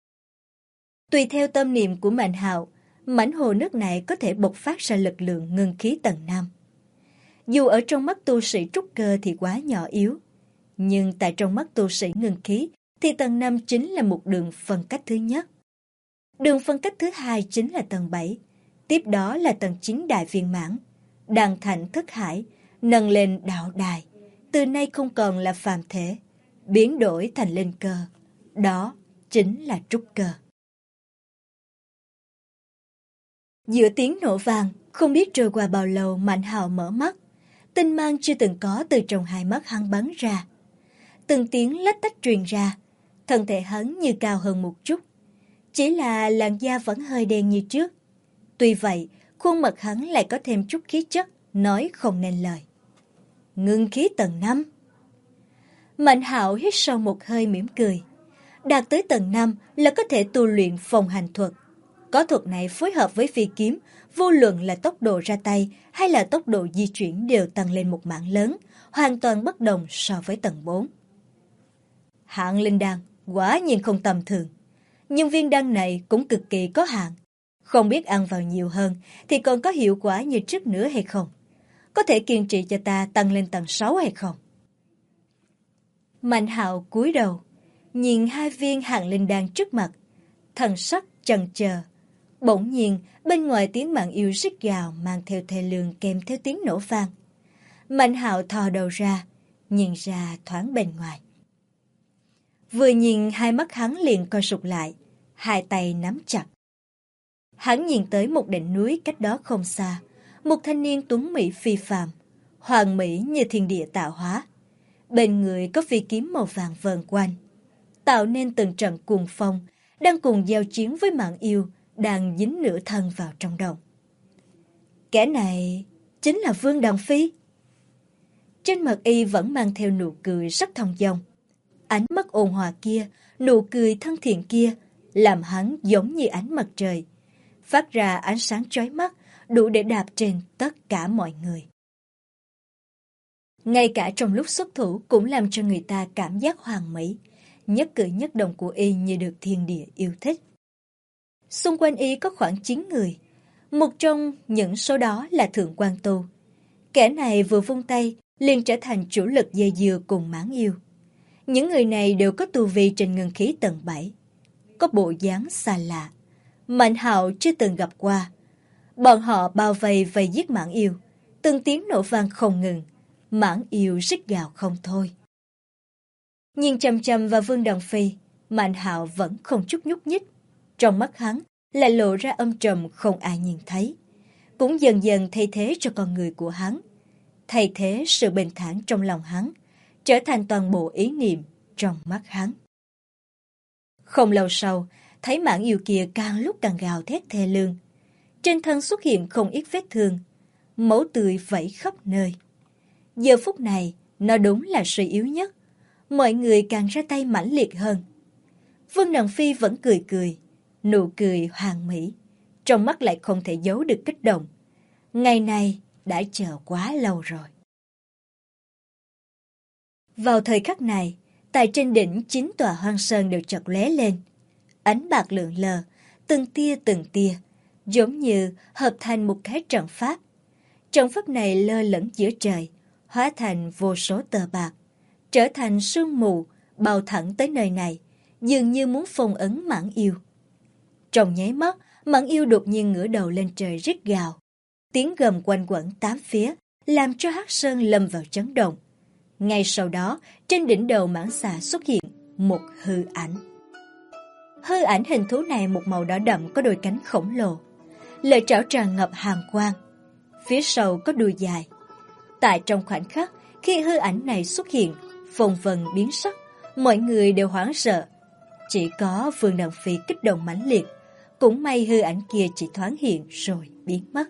[SPEAKER 1] Tùy theo tâm niệm của Mạnh Hạo, mảnh hồ nước này có thể bộc phát ra lực lượng ngưng khí tầng 5. Dù ở trong mắt tu sĩ trúc cơ thì quá nhỏ yếu, nhưng tại trong mắt tu sĩ ngưng khí thì tầng 5 chính là một đường phân cách thứ nhất. Đường phân cách thứ hai chính là tầng 7, tiếp đó là tầng 9 đại viên mãn, đan thành thức hải, nâng lên đạo đài, từ nay không còn là phàm thể, biến đổi thành linh cơ, đó chính là trúc cơ. Giữa tiếng nổ vang, không biết trôi qua bao lâu Mạnh Hạo mở mắt, tinh mang chưa từng có từ trong hai mắt hắn bắn ra. Từng tiếng lách tách truyền ra, thân thể hắn như cao hơn một chút, chỉ là làn da vẫn hơi đen như trước. Tuy vậy, khuôn mặt hắn lại có thêm chút khí chất, nói không nên lời. Ngưng khí tầng 5. Mạnh Hạo hít sâu một hơi mỉm cười. Đạt tới tầng 5 là có thể tu luyện phong hành thuật. Có thuật này phối hợp với phi kiếm, vô luận là tốc độ ra tay hay là tốc độ di chuyển đều tăng lên một mảng lớn, hoàn toàn bất đồng so với tầng 4. Hạng linh đan quả nhiên không tầm thường, nhưng viên đan này cũng cực kỳ có hạn. Không biết ăn vào nhiều hơn thì còn có hiệu quả như trước nữa hay không? Có thể kiên trì cho ta tăng lên tầng 6 hay không? Mạnh Hạo cúi đầu, nhìn hai viên hạng linh đan trước mặt, thần sắc chần chờ. Bỗng nhiên, bên ngoài tiếng mãng yêu rít gào mang theo thê lương kèm theo tiếng nổ vang. Mạnh Hạo thò đầu ra, nhìn ra thoáng bên ngoài. Vừa nhìn hai mắt hắn liền co rụt lại, hai tay nắm chặt. Hắn nhìn tới một đỉnh núi cách đó không xa, một thanh niên tuấn mỹ phi phàm, hoàn mỹ như thiên địa tạo hóa. Bên người có phi kiếm màu vàng vờn quanh, tạo nên từng trận cuồng phong, đang cùng giao chiến với mạng yêu đang dính nửa thân vào trong đồng. Kẻ này chính là Vương Đằng Phi. Trên mặt y vẫn mang theo nụ cười rất thong dong. Ánh mắt ôn hòa kia, nụ cười thân thiện kia, làm hắn giống như ánh mặt trời, phát ra ánh sáng chói mắt, đủ để đạp trên tất cả mọi người. Ngay cả trong lúc xuất thủ cũng làm cho người ta cảm giác hoàn mỹ, nhất cử nhất động của y như được thiên địa yêu thích. Xung quanh y có khoảng 9 người, một trong những số đó là Thượng Quan Tu. Kẻ này vừa vung tay liền trở thành chủ lực dây dưa cùng Mãn Yêu. Những người này đều có tu vi trên ngân khí tầng 7, có bộ dáng xa lạ, Mạnh Hạo chưa từng gặp qua. Bọn họ bao vây vây giết Mãn Yêu, từng tiếng nổ vang không ngừng, Mãn Yêu rít gào không thôi. Nhìn chằm chằm vào Vương Đằng Phi, Mạnh Hạo vẫn không chút nhúc nhích. Trong mắt hắn lại lộ ra âm trầm không ai nhìn thấy, cũng dần dần thay thế cho con người của hắn, thay thế sự bình thản trong lòng hắn, trở thành toàn bộ ý niệm trong mắt hắn. Không lâu sau, thấy Mãn Yêu kia càng lúc càng gào thét thê lương. Trên thân xuất hiện không ít vết thương, máu tươi vẩy khắp nơi. Giờ phút này, nó đúng là suy yếu nhất. Mọi người càng ra tay mãnh liệt hơn. Vương Đằng Phi vẫn cười cười, nụ cười hoàn mỹ, trong mắt lại không thể giấu được kích động. Ngày này đã chờ quá lâu rồi. Vào thời khắc này, tại trên đỉnh 9 tòa hoang sơn đều chợt lóe lên. Ánh bạc lượn lờ, từng tia, giống như hợp thành một cái trận pháp. Trận pháp này lơ lửng giữa trời, hóa thành vô số tờ bạc, trở thành sương mù, bao thẳng tới nơi này, dường như muốn phong ấn Mãn Yêu. Trong nháy mắt, Mãn Yêu đột nhiên ngửa đầu lên trời rít gào. Tiếng gầm quanh quẩn tám phía, làm cho Hắc Sơn lâm vào chấn động. Ngay sau đó, trên đỉnh đầu Mãn Xà xuất hiện một hư ảnh. Hư ảnh hình thú này một màu đỏ đậm có đôi cánh khổng lồ, lợi trảo tràn ngập hàn quang, phía sau có đuôi dài. Tại trong khoảnh khắc, khi hư ảnh này xuất hiện, phong vân biến sắc, mọi người đều hoảng sợ. Chỉ có Vương Đằng Phi kích động mãnh liệt, cũng may hư ảnh kia chỉ thoáng hiện rồi biến mất.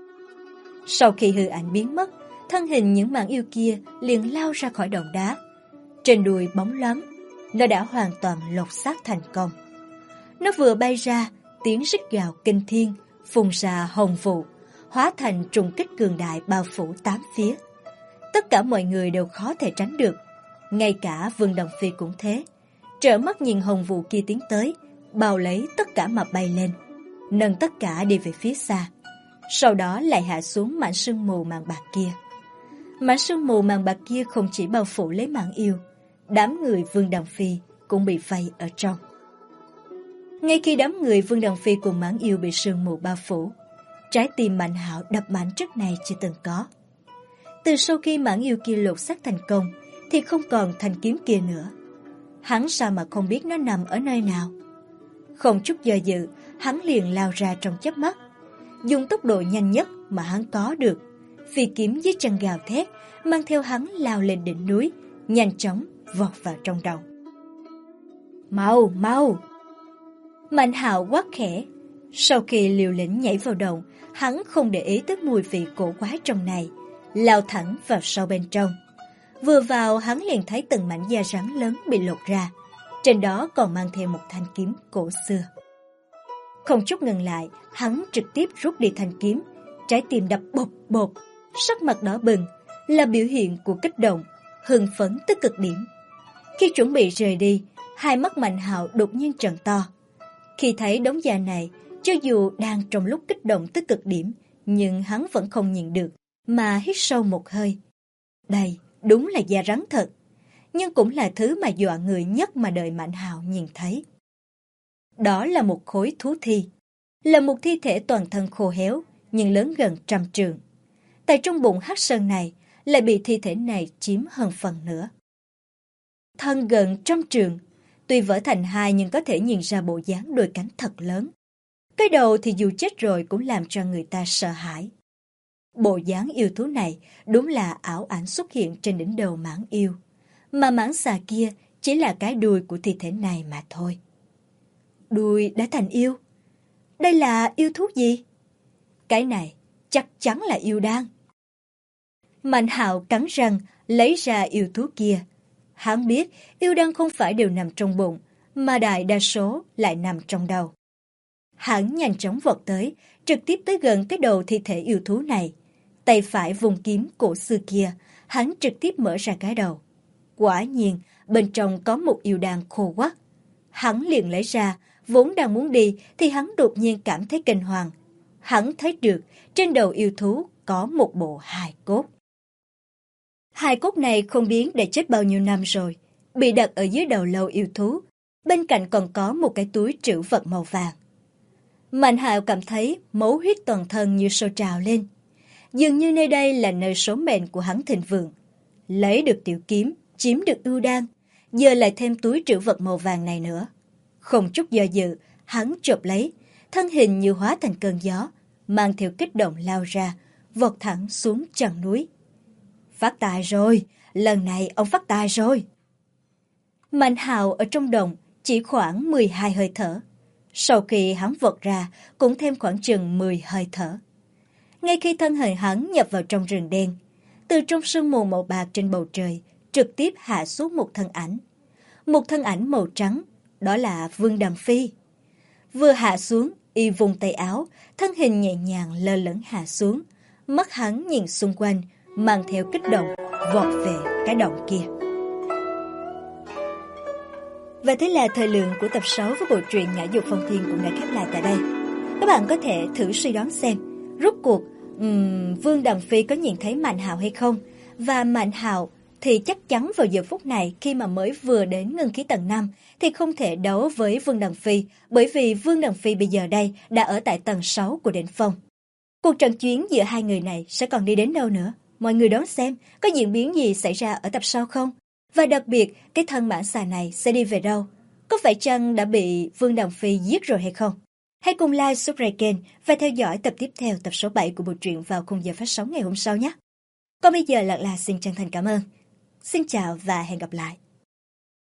[SPEAKER 1] Sau khi hư ảnh biến mất, thân hình những Mãn Yêu kia liền lao ra khỏi động đá. Trên đùi bóng loáng, nó đã hoàn toàn lột xác thành công. Nó vừa bay ra, tiếng rít gào kinh thiên, phun ra hồng vụ, hóa thành trùng kích cường đại bao phủ tám phía. Tất cả mọi người đều khó thể tránh được, ngay cả Vương Đằng Phi cũng thế. Trợn mắt nhìn hồng vụ kia tiến tới, bao lấy tất cả mà bay lên, nâng tất cả đi về phía xa. Sau đó lại hạ xuống mảnh sương mù màn bạc kia. Mảnh sương mù màn bạc kia không chỉ bao phủ lấy Mãn Yêu, đám người Vương Đằng Phi cũng bị vây ở trong. Ngay khi đám người Vương Đằng Phi cùng Mãn Yêu bị sương mù bao phủ, trái tim Mạnh Hạo đập mạnh trước này chưa từng có. Từ sau khi Mãn Yêu kia lột xác thành công, thì không còn thanh kiếm kia nữa. Hắn sao mà không biết nó nằm ở nơi nào? Không chút do dự, hắn liền lao ra trong chớp mắt, dùng tốc độ nhanh nhất mà hắn có được. Phi kiếm dưới chân gào thét, mang theo hắn lao lên đỉnh núi, nhanh chóng vọt vào trong đồng. Mau, mau! Mạnh Hạo quát khẽ. Sau khi liều lĩnh nhảy vào đồng, hắn không để ý tới mùi vị cổ quái trong này, lao thẳng vào sâu bên trong. Vừa vào, hắn liền thấy từng mảnh da rắn lớn bị lột ra, trên đó còn mang theo một thanh kiếm cổ xưa. Không chút ngừng lại, hắn trực tiếp rút đi thanh kiếm, trái tim đập bột bột, sắc mặt đỏ bừng, là biểu hiện của kích động, hưng phấn tới cực điểm. Khi chuẩn bị rời đi, hai mắt Mạnh Hạo đột nhiên trợn to. Khi thấy đống da này, cho dù đang trong lúc kích động tới cực điểm, nhưng hắn vẫn không nhìn được, mà hít sâu một hơi. Đây đúng là da rắn thật, nhưng cũng là thứ mà dọa người nhất mà đời Mạnh Hạo nhìn thấy. Đó là một khối thú thi, là một thi thể toàn thân khô héo, nhưng lớn gần 100 trượng. Tại trong bụng Hắc Sơn này, lại bị thi thể này chiếm hơn phần nữa. Thân gần 100 trượng, tuy vỡ thành hai nhưng có thể nhìn ra bộ dáng đôi cánh thật lớn. Cái đầu thì dù chết rồi cũng làm cho người ta sợ hãi. Bộ dáng yêu thú này đúng là ảo ảnh xuất hiện trên đỉnh đầu mãng yêu. Mà mãng xà kia chỉ là cái đuôi của thi thể này mà thôi. Đuôi đã thành yêu. Đây là yêu thú gì? Cái này chắc chắn là yêu đan. Mạnh Hạo cắn răng lấy ra yêu thú kia. Hắn biết yêu đan không phải đều nằm trong bụng, mà đại đa số lại nằm trong đầu. Hắn nhanh chóng vọt tới, trực tiếp tới gần cái đầu thi thể yêu thú này. Tay phải vùng kiếm cổ xưa kia, hắn trực tiếp mở ra cái đầu. Quả nhiên, bên trong có một yêu đan khô quắt. Hắn liền lấy ra, vốn đang muốn đi thì hắn đột nhiên cảm thấy kinh hoàng. Hắn thấy được trên đầu yêu thú có một bộ hài cốt. Hài cốt này không biết đã chết bao nhiêu năm rồi, bị đặt ở dưới đầu lâu yêu thú. Bên cạnh còn có một cái túi trữ vật màu vàng. Mạnh Hạo cảm thấy máu huyết toàn thân như sôi trào lên. Dường như nơi đây là nơi số mệnh của hắn thịnh vượng. Lấy được tiểu kiếm, chiếm được ưu đan, giờ lại thêm túi trữ vật màu vàng này nữa. Không chút do dự, hắn chộp lấy, thân hình như hóa thành cơn gió, mang theo kích động lao ra, vọt thẳng xuống chân núi. Phát tài rồi, lần này ông phát tài rồi. Mạnh Hạo ở trong đồng chỉ khoảng 12 hơi thở. Sau khi hắn vọt ra, cũng thêm khoảng chừng 10 hơi thở. Ngay khi thân hình hắn nhập vào trong rừng đen, từ trong sương mù màu bạc trên bầu trời, trực tiếp hạ xuống một thân ảnh. Một thân ảnh màu trắng, đó là Vương Đàm Phi. Vừa hạ xuống, y vùng tay áo, thân hình nhẹ nhàng lơ lửng hạ xuống. Mắt hắn nhìn xung quanh, mang theo kích động, vọt về cái động kia. Và thế là thời lượng của tập 6 của bộ truyện Nhã Dục Phong Thiên cũng đã khép lại tại đây. Các bạn có thể thử suy đoán xem, rốt cuộc Vương Đàm Phi có nhìn thấy Mạnh Hạo hay không? Và Mạnh Hạo thì chắc chắn vào giờ phút này khi mà mới vừa đến ngân khí tầng 5 thì không thể đấu với Vương Đàm Phi, bởi vì Vương Đàm Phi bây giờ đây đã ở tại tầng 6 của đỉnh phong. Cuộc trận chiến giữa hai người này sẽ còn đi đến đâu nữa? Mọi người đón xem có diễn biến gì xảy ra ở tập sau không? Và đặc biệt, cái thân mãng xà này sẽ đi về đâu? Có phải chăng đã bị Vương Đàm Phi giết rồi hay không? Hãy cùng like, subscribe kênh và theo dõi tập tiếp theo, tập số 7 của bộ truyện vào khung giờ phát sóng ngày hôm sau nhé. Còn bây giờ Lạc Lạc xin chân thành cảm ơn. Xin chào và hẹn gặp lại.